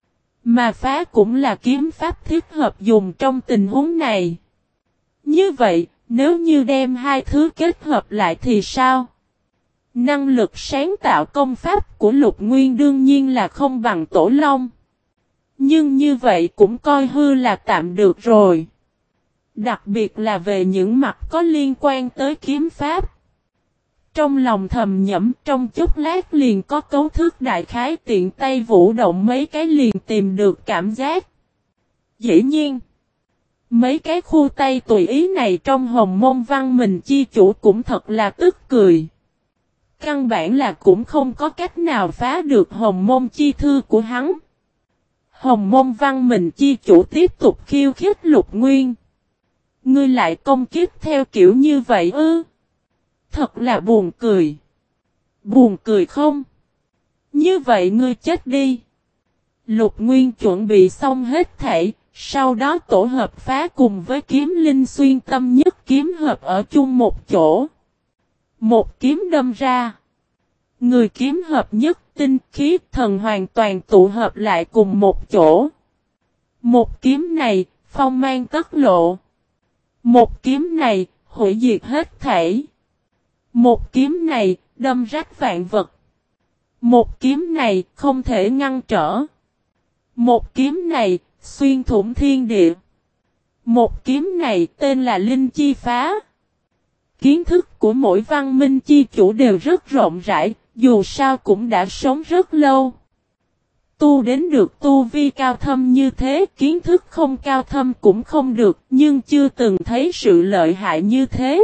S1: Mà phá cũng là kiếm pháp thích hợp dùng trong tình huống này. Như vậy, nếu như đem hai thứ kết hợp lại thì sao? Năng lực sáng tạo công pháp của Lục Nguyên đương nhiên là không bằng Tổ Long. Nhưng như vậy cũng coi hư là tạm được rồi. Đặc biệt là về những mặt có liên quan tới kiếm pháp. Trong lòng thầm nhẩm trong chốc lát liền có cấu thức đại khái tiện tay vũ động mấy cái liền tìm được cảm giác. Dĩ nhiên, mấy cái khu tay tùy ý này trong Hồng Môn Văn Minh chi chủ cũng thật là tức cười. Căn bản là cũng không có cách nào phá được Hồng Môn chi thư của hắn. Hồng Môn Văn Minh chi chủ tiếp tục khiêu khích Lục Nguyên. Ngươi lại công kích theo kiểu như vậy ư? Thật là buồn cười. Buồn cười không? Như vậy ngươi chết đi. Lục Nguyên chuẩn bị xong hết thảy, sau đó tổ hợp phá cùng với kiếm linh xuyên tâm nhất kiếm hợp ở chung một chỗ. Một kiếm đâm ra. Người kiếm hợp nhất tinh khí thần hoàn toàn tụ hợp lại cùng một chỗ. Một kiếm này, phong mang tất lộ. Một kiếm này, hủy diệt hết thảy. Một kiếm này, đâm rách vạn vật. Một kiếm này, không thể ngăn trở. Một kiếm này, xuyên thủng thiên địa. Một kiếm này, tên là Linh Chi Phá. Kiến thức của mỗi văn minh chi chủ đều rất rộng rãi, dù sao cũng đã sống rất lâu. Tu đến được tu vi cao thâm như thế, kiến thức không cao thâm cũng không được, nhưng chưa từng thấy sự lợi hại như thế.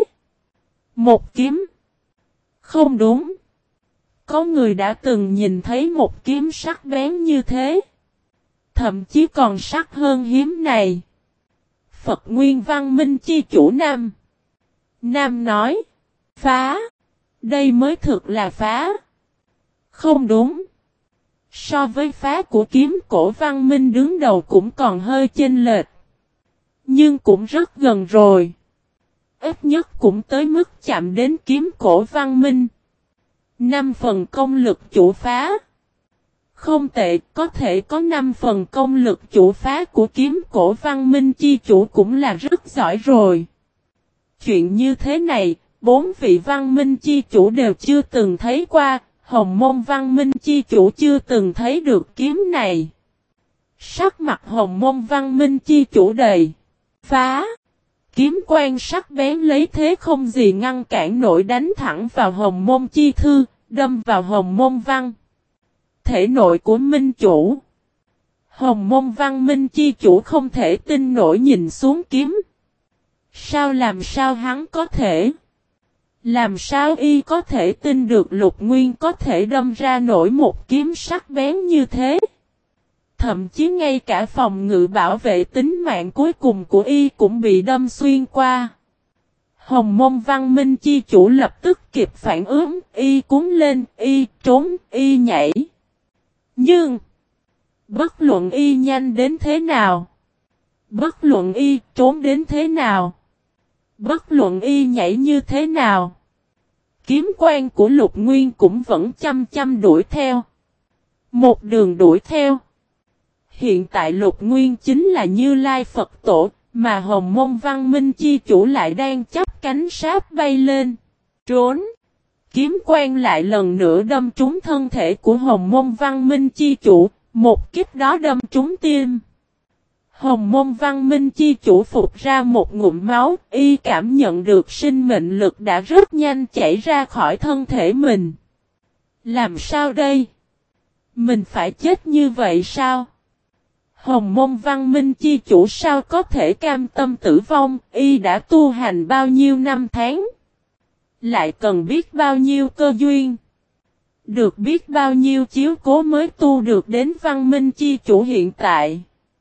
S1: Một kiếm. Không đúng. Có người đã từng nhìn thấy một kiếm sắc bén như thế. Thậm chí còn sắc hơn hiếm này. Phật Nguyên Văn Minh chi chủ Nam. Nam nói. Phá. Đây mới thực là phá. Không đúng. So với phá của kiếm cổ Văn Minh đứng đầu cũng còn hơi chênh lệch. Nhưng cũng rất gần rồi. Ít nhất cũng tới mức chạm đến kiếm cổ Văn Minh. 5 phần công lực chủ phá. Không tệ, có thể có 5 phần công lực chủ phá của kiếm cổ Văn Minh chi chủ cũng là rất giỏi rồi. Chuyện như thế này, 4 vị Văn Minh chi chủ đều chưa từng thấy qua, Hồng Môn Văn Minh chi chủ chưa từng thấy được kiếm này. Sắc mặt Hồng Môn Văn Minh chi chủ đầy phá. Kiếm quan sắc bén lấy thế không gì ngăn cản nổi đánh thẳng vào Hồng Môn chi thư, đâm vào Hồng Môn Văn. Thể nội của Minh chủ. Hồng Môn Văn Minh chi chủ không thể tin nổi nhìn xuống kiếm. Làm sao hắn có thể? Làm sao y có thể tin được Lục Nguyên có thể đâm ra nổi một kiếm sắc bén như thế? Thậm chí ngay cả phòng ngự bảo vệ tính mạng cuối cùng của y cũng bị đâm xuyên qua. Hồng Môn Văn Minh chi chủ lập tức kịp phản ứng, y cuốn lên, y trốn, y nhảy. Nhưng, bất luận y nhanh đến thế nào, bất luận y trốn đến thế nào, bất luận y nhảy như thế nào, kiếm quan của Lục Nguyên cũng vẫn chăm chăm đuổi theo. Một đường đuổi theo. Hiện tại Lục Nguyên chính là Như Lai Phật Tổ, mà Hồng Môn Văn Minh chi chủ lại đang chắp cánh sáp bay lên. Trốn. Kiếm quan lại lần nữa đâm trúng thân thể của Hồng Môn Văn Minh chi chủ, một kiếp đó đâm trúng tim. Hồng Môn Văn Minh chi chủ phục ra một ngụm máu, y cảm nhận được sinh mệnh lực đã rất nhanh chảy ra khỏi thân thể mình. Làm sao đây? Mình phải chết như vậy sao? Hồng Môn Văn Minh chi chủ sao có thể cam tâm tử vong, y đã tu hành bao nhiêu năm tháng. Lại cần biết bao nhiêu cơ duyên. Được biết bao nhiêu chiếu cố mới tu được đến Văn Minh chi chủ hiện tại.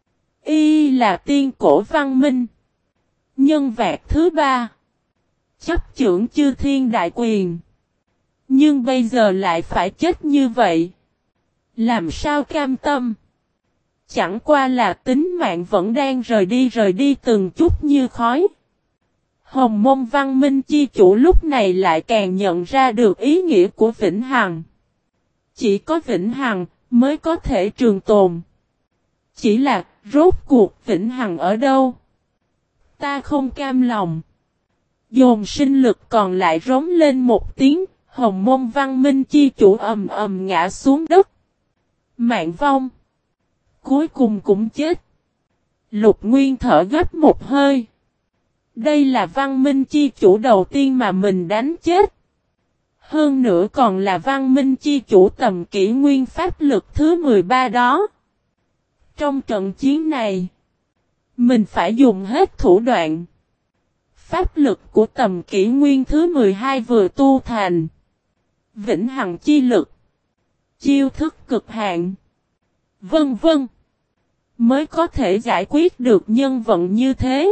S1: Y là tiên cổ Văn Minh. Nhân vật thứ 3. Chấp trưởng chư thiên đại quyền. Nhưng bây giờ lại phải chết như vậy. Làm sao cam tâm? Chẳng qua là tính mạng vẫn đang rời đi từng chút như khói. Hồng Môn Văn Minh chi chủ lúc này lại càng nhận ra được ý nghĩa của vĩnh hằng. Chỉ có vĩnh hằng mới có thể trường tồn. Chỉ là rốt cuộc vĩnh hằng ở đâu? Ta không cam lòng. Dồn sinh lực còn lại rống lên một tiếng, Hồng Môn Văn Minh chi chủ ầm ầm ngã xuống đất. Mạng vong. Cuối cùng cũng chết. Lục Nguyên thở gấp một hơi. Đây là Văn Minh chi chủ đầu tiên mà mình đánh chết. Hơn nữa còn là Văn Minh chi chủ tầm kỷ nguyên pháp lực thứ 13 đó. Trong trận chiến này, mình phải dùng hết thủ đoạn. Pháp lực của tầm kỷ nguyên thứ 12 vừa tu thành. Vĩnh hằng chi lực. Chiêu thức cực hạn. Vân vân. Mới có thể giải quyết được nhân vật như thế.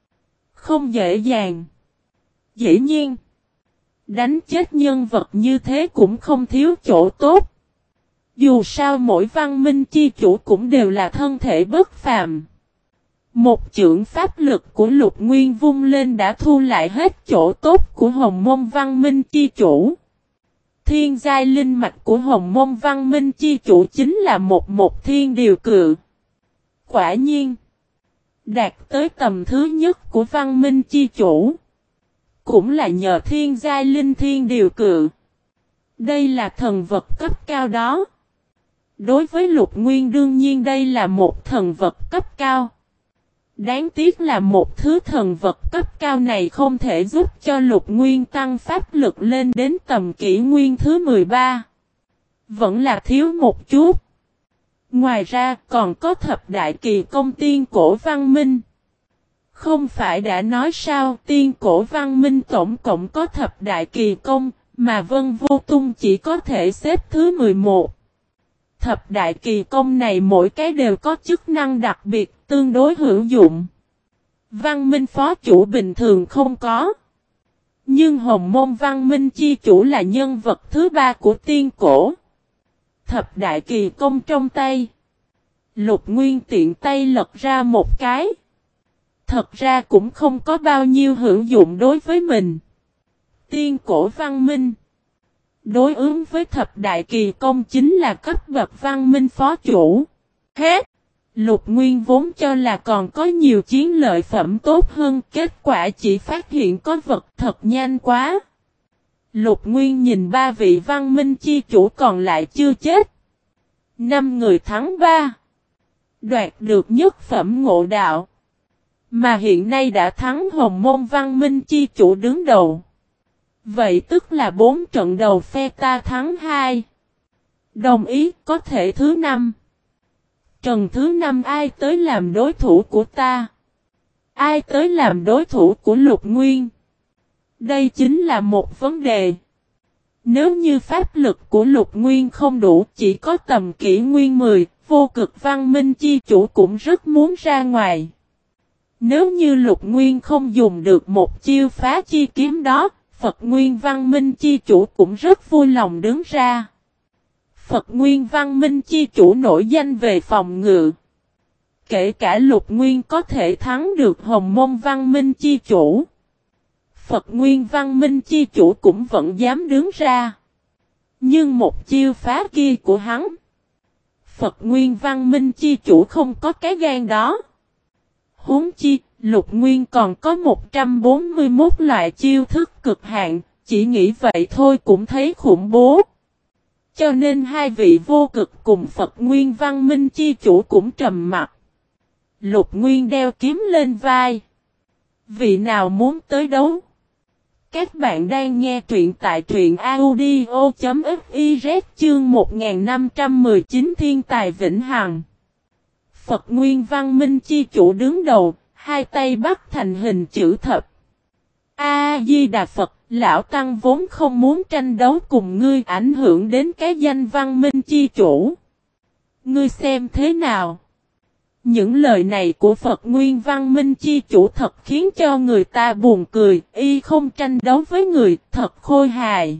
S1: Không dễ dàng. Dĩ nhiên. Đánh chết nhân vật như thế cũng không thiếu chỗ tốt. Dù sao mỗi Văn Minh chi chủ cũng đều là thân thể bất phàm. Một chưởng pháp lực của Lục Nguyên vung lên đã thu lại hết chỗ tốt của Hồng Môn Văn Minh chi chủ. Thiên giai linh mạch của Hồng Môn Văn Minh chi chủ chính là một thiên điều cự. Quả nhiên, đạt tới tầm thứ nhất của Văn Minh chi chủ. Cũng là nhờ thiên giai linh thiên điều cự. Đây là thần vật cấp cao đó. Đối với Lục Nguyên đương nhiên đây là một thần vật cấp cao. Đáng tiếc là một thứ thần vật cấp cao này không thể giúp cho Lục Nguyên tăng pháp lực lên đến tầm kỷ nguyên thứ 13. Vẫn là thiếu một chút. Ngoài ra còn có thập đại kỳ công tiên cổ văn minh. Không phải đã nói sao tiên cổ văn minh tổng cộng có thập đại kỳ công mà Vân Vô Tung chỉ có thể xếp thứ 11. Thập đại kỳ công này mỗi cái đều có chức năng đặc biệt, tương đối hữu dụng. Văn Minh phó chủ bình thường không có. Nhưng Hồng Môn Văn Minh chi chủ là nhân vật thứ ba của tiên cổ. Thập đại kỳ công trong tay. Lục Nguyên tiện tay lật ra một cái. Thật ra cũng không có bao nhiêu hữu dụng đối với mình. Tiên cổ văn minh. Đối ứng với thập đại kỳ công chính là cấp bậc văn minh phó chủ. Hết. Lục Nguyên vốn cho là còn có nhiều chiến lợi phẩm tốt hơn, kết quả chỉ phát hiện có vật thật nhanh quá. Lục Nguyên nhìn ba vị văn minh chi chủ còn lại chưa chết. 5 người thắng 3. Đoạt được nhất phẩm ngộ đạo. Mà hiện nay đã thắng Hồng Môn Văn Minh chi chủ đứng đầu. Vậy tức là 4 trận đầu phe ta thắng 2. Đồng ý, có thể thứ 5. Trận thứ 5 ai tới làm đối thủ của ta? Ai tới làm đối thủ của Lục Nguyên? Đây chính là một vấn đề. Nếu như pháp lực của Lục Nguyên không đủ, chỉ có tầm kỷ nguyên 10, vô cực văn minh chi chủ cũng rất muốn ra ngoài. Nếu như Lục Nguyên không dùng được một chiêu phá chi kiếm đó, Phật Nguyên Văn Minh chi chủ cũng rất vui lòng đứng ra. Phật Nguyên Văn Minh chi chủ nổi danh về phòng ngự. Kể cả Lục Nguyên có thể thắng được Hồng Môn Văn Minh chi chủ. Phật Nguyên Văn Minh chi chủ cũng vẫn dám đứng ra. Nhưng một chiêu phá kia của hắn, Phật Nguyên Văn Minh chi chủ không có cái gan đó. Huống chi, Lục Nguyên còn có 141 loại chiêu thức cực hạn, chỉ nghĩ vậy thôi cũng thấy khủng bố. Cho nên hai vị vô cực cùng Phật Nguyên Văn Minh chi chủ cũng trầm mặt. Lục Nguyên đeo kiếm lên vai. Vị nào muốn tới đấu? Các bạn đang nghe truyện tại truyện audio.fiz chương 1519 Thiên Tài Vĩnh Hằng. Phật Nguyên Văn Minh chi chủ đứng đầu, hai tay bắt thành hình chữ thập. A-di-đà Phật, lão tăng vốn không muốn tranh đấu cùng ngươi, ảnh hưởng đến cái danh Văn Minh chi chủ. Ngươi xem thế nào? Những lời này của Phật Nguyên Văn Minh chi chủ thật khiến cho người ta buồn cười, y không tranh đấu với người, thật khôi hài.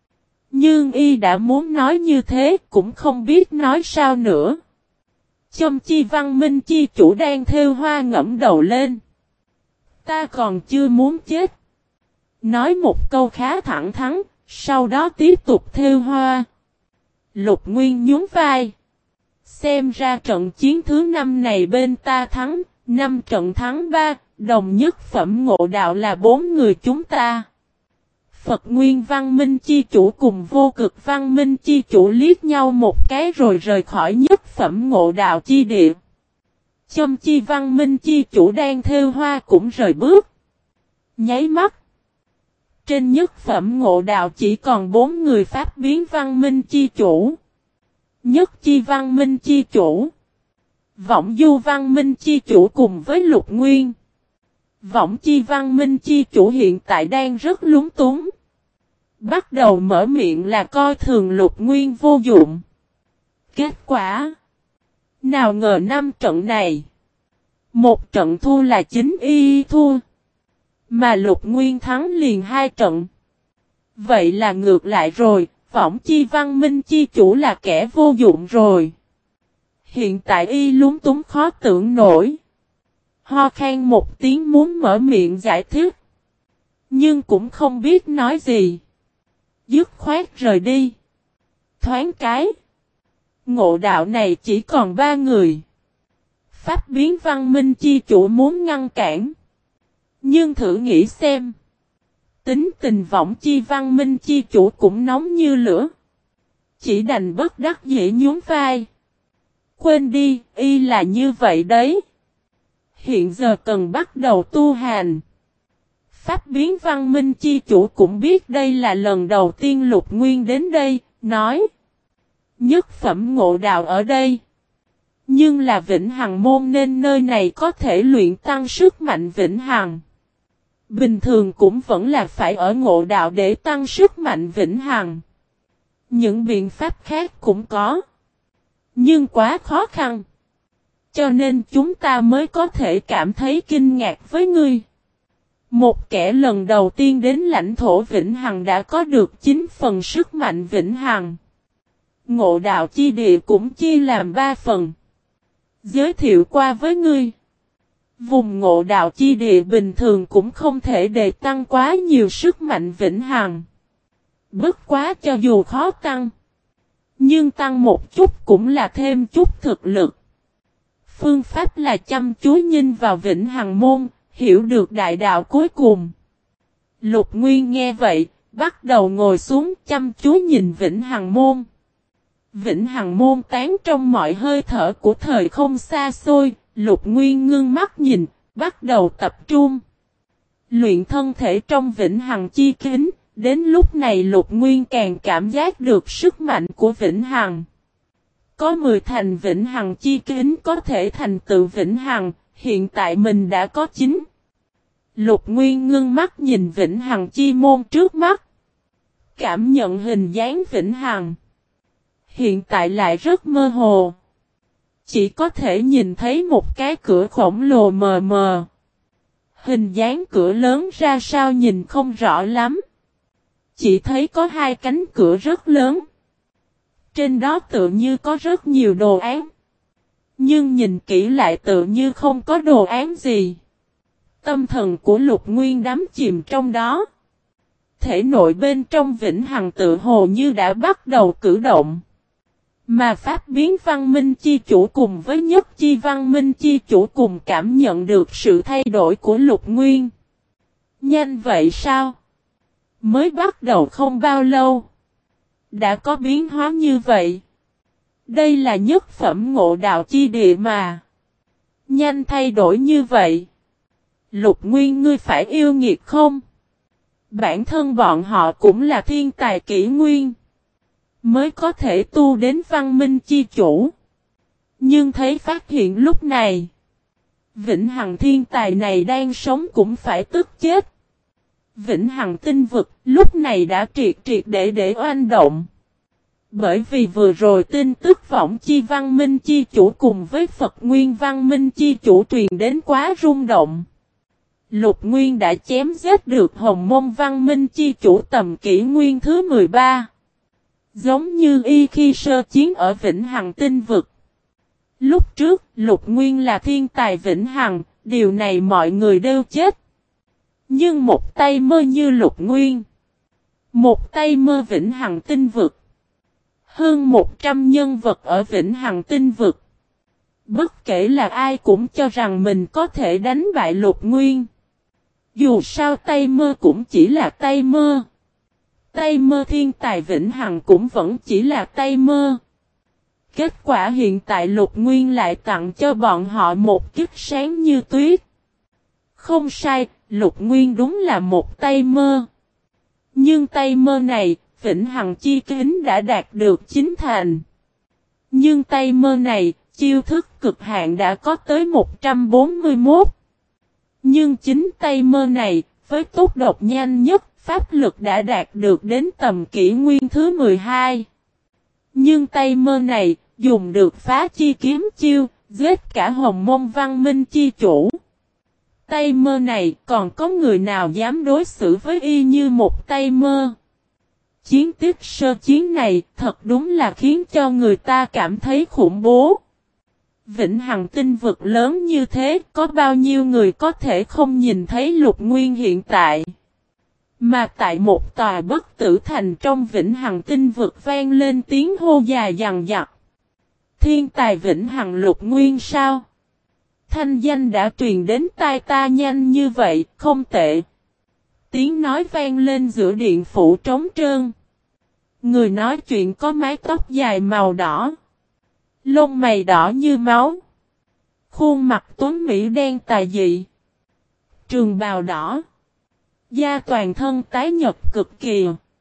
S1: Nhưng y đã muốn nói như thế, cũng không biết nói sao nữa. Châm chi Văn Minh chi chủ đang thêu hoa ngẫm đầu lên. Ta còn chưa muốn chết. Nói một câu khá thẳng thắn, sau đó tiếp tục thêu hoa. Lục Nguyên nhún vai. Xem ra trận chiến thứ 5 này bên ta thắng, 5 trận thắng 3, đồng nhất phẩm ngộ đạo là 4 người chúng ta. Phật Nguyên Văn Minh chi chủ cùng vô cực Văn Minh chi chủ liếc nhau một cái rồi rời khỏi nhất phẩm ngộ đạo chi địa. Châm chi Văn Minh chi chủ đang thêu hoa cũng rời bước. Nháy mắt. Trên nhất phẩm ngộ đạo chỉ còn 4 người pháp biến Văn Minh chi chủ. Nhất chi Văn Minh chi chủ. Vọng du Văn Minh chi chủ cùng với Lục Nguyên. Vọng chi Văn Minh chi chủ hiện tại đang rất lúng túng. Bắt đầu mở miệng là coi thường Lục Nguyên vô dụng. Kết quả. Nào ngờ 5 trận này. Một trận thua là chính y thua. Mà Lục Nguyên thắng liền 2 trận. Vậy là ngược lại rồi. Võng chi Văn Minh chi chủ là kẻ vô dụng rồi. Hiện tại y lúng túng khó tưởng nổi. Ho khan một tiếng muốn mở miệng giải thích. Nhưng cũng không biết nói gì. Dứt khoát rời đi. Thoáng cái. Ngộ đạo này chỉ còn 3 người. Pháp biến Văn Minh chi chủ muốn ngăn cản. Nhưng thử nghĩ xem. Tính tình Võng chi Văn Minh chi chủ cũng nóng như lửa. Chỉ đành bất đắc dĩ nhún vai. Quên đi, y là như vậy đấy. Hiện giờ cần bắt đầu tu hành. Pháp biến Văn Minh chi chủ cũng biết đây là lần đầu tiên Lục Nguyên đến đây, nói. Nhất phẩm ngộ đạo ở đây. Nhưng là Vĩnh Hằng môn nên nơi này có thể luyện tăng sức mạnh Vĩnh Hằng. Bình thường cũng vẫn là phải ở ngộ đạo để tăng sức mạnh Vĩnh Hằng. Những biện pháp khác cũng có. Nhưng quá khó khăn. Cho nên chúng ta mới có thể cảm thấy kinh ngạc với ngươi. Một kẻ lần đầu tiên đến lãnh thổ Vĩnh Hằng đã có được 9 phần sức mạnh Vĩnh Hằng. Ngộ đạo chi địa cũng chia làm 3 phần. Giới thiệu qua với ngươi. Vùng ngộ đạo chi địa bình thường cũng không thể đề tăng quá nhiều sức mạnh Vĩnh Hằng. Bất quá cho dù khó tăng. Nhưng tăng một chút cũng là thêm chút thực lực. Phương pháp là chăm chú nhìn vào Vĩnh Hằng môn, hiểu được đại đạo cuối cùng. Lục Nguyên nghe vậy, bắt đầu ngồi xuống chăm chú nhìn Vĩnh Hằng môn. Vĩnh Hằng môn tán trong mọi hơi thở của thời không xa xôi, Lục Nguyên ngưng mắt nhìn, bắt đầu tập trung. Luyện thân thể trong Vĩnh Hằng chi kính, đến lúc này Lục Nguyên càng cảm giác được sức mạnh của Vĩnh Hằng. Có 10 thành Vĩnh Hằng chi kính có thể thành tựu Vĩnh Hằng, hiện tại mình đã có 9. Lục Nguyên ngưng mắt nhìn Vĩnh Hằng chi môn trước mắt. Cảm nhận hình dáng Vĩnh Hằng. Hiện tại lại rất mơ hồ. Chỉ có thể nhìn thấy một cái cửa khổng lồ mờ mờ. Hình dáng cửa lớn ra sao nhìn không rõ lắm. Chỉ thấy có 2 cánh cửa rất lớn. Trên đó tự như có rất nhiều đồ án. Nhưng nhìn kỹ lại tự như không có đồ án gì. Tâm thần của Lục Nguyên đắm chìm trong đó. Thể nội bên trong Vĩnh Hằng tự hồ như đã bắt đầu cử động. Mà pháp biến văn minh chi chủ cùng với nhất chi văn minh chi chủ cùng cảm nhận được sự thay đổi của Lục Nguyên. Nhanh vậy sao? Mới bắt đầu không bao lâu. Đã có biến hóa như vậy. Đây là nhất phẩm ngộ đạo chi địa mà. Nhanh thay đổi như vậy. Lục Nguyên ngươi phải yêu nghiệt không? Bản thân bọn họ cũng là thiên tài kỷ nguyên. Mới có thể tu đến văn minh chi chủ. Nhưng thấy phát hiện lúc này. Vĩnh Hằng thiên tài này đang sống cũng phải tức chết. Vĩnh Hằng tinh vực lúc này đã triệt để oanh động. Bởi vì vừa rồi tin tức võng chi văn minh chi chủ cùng với Phật Nguyên văn minh chi chủ truyền đến quá rung động. Lục Nguyên đã chém giết được Hồng Môn văn minh chi chủ tầm kỷ nguyên thứ 13. Giống như y khi sơ chiến ở Vĩnh Hằng tinh vực. Lúc trước, Lục Nguyên là thiên tài Vĩnh Hằng, điều này mọi người đều chết. Nhưng một tay mơ như Lục Nguyên. Một tay mơ Vĩnh Hằng tinh vực. Hơn 100 nhân vật ở Vĩnh Hằng tinh vực. Bất kể là ai cũng cho rằng mình có thể đánh bại Lục Nguyên. Dù sao tay mơ cũng chỉ là tay mơ. Tay mơ thiên tài Vĩnh Hằng cũng vẫn chỉ là tay mơ. Kết quả hiện tại Lục Nguyên lại tặng cho bọn họ một kiếp sáng như tuyết. Không sai, Lục Nguyên đúng là một tay mơ. Nhưng tay mơ này, Vĩnh Hằng chi kính đã đạt được 9 thành. Nhưng tay mơ này, chiêu thức cực hạn đã có tới 141. Nhưng chính tay mơ này, với tốc độ nhanh nhất, pháp lực đã đạt được đến tầm kỷ nguyên thứ 12. Nhưng tay mơ này, dùng được phá chi kiếm chiêu, giết cả Hồng Môn văn minh chi chủ. Tay mơ này, còn có người nào dám đối xử với y như một tay mơ? Chiến tích sơ chiến này, thật đúng là khiến cho người ta cảm thấy khủng bố. Vĩnh Hằng tinh vực lớn như thế, có bao nhiêu người có thể không nhìn thấy Lục Nguyên hiện tại? Mà tại một tòa bất tử thành trong Vĩnh Hằng tinh vực vang lên tiếng hô dài dằng dặc. Thiên tài Vĩnh Hằng Lục Nguyên sao? Thanh danh đã truyền đến tai ta nhanh như vậy, không tệ. Tiếng nói vang lên giữa điện phủ trống trơn. Người nói chuyện có mái tóc dài màu đỏ. Lông mày đỏ như máu. Khuôn mặt tuấn mỹ đen tà dị. Trường bào đỏ. Da toàn thân tái nhật cực kỳ.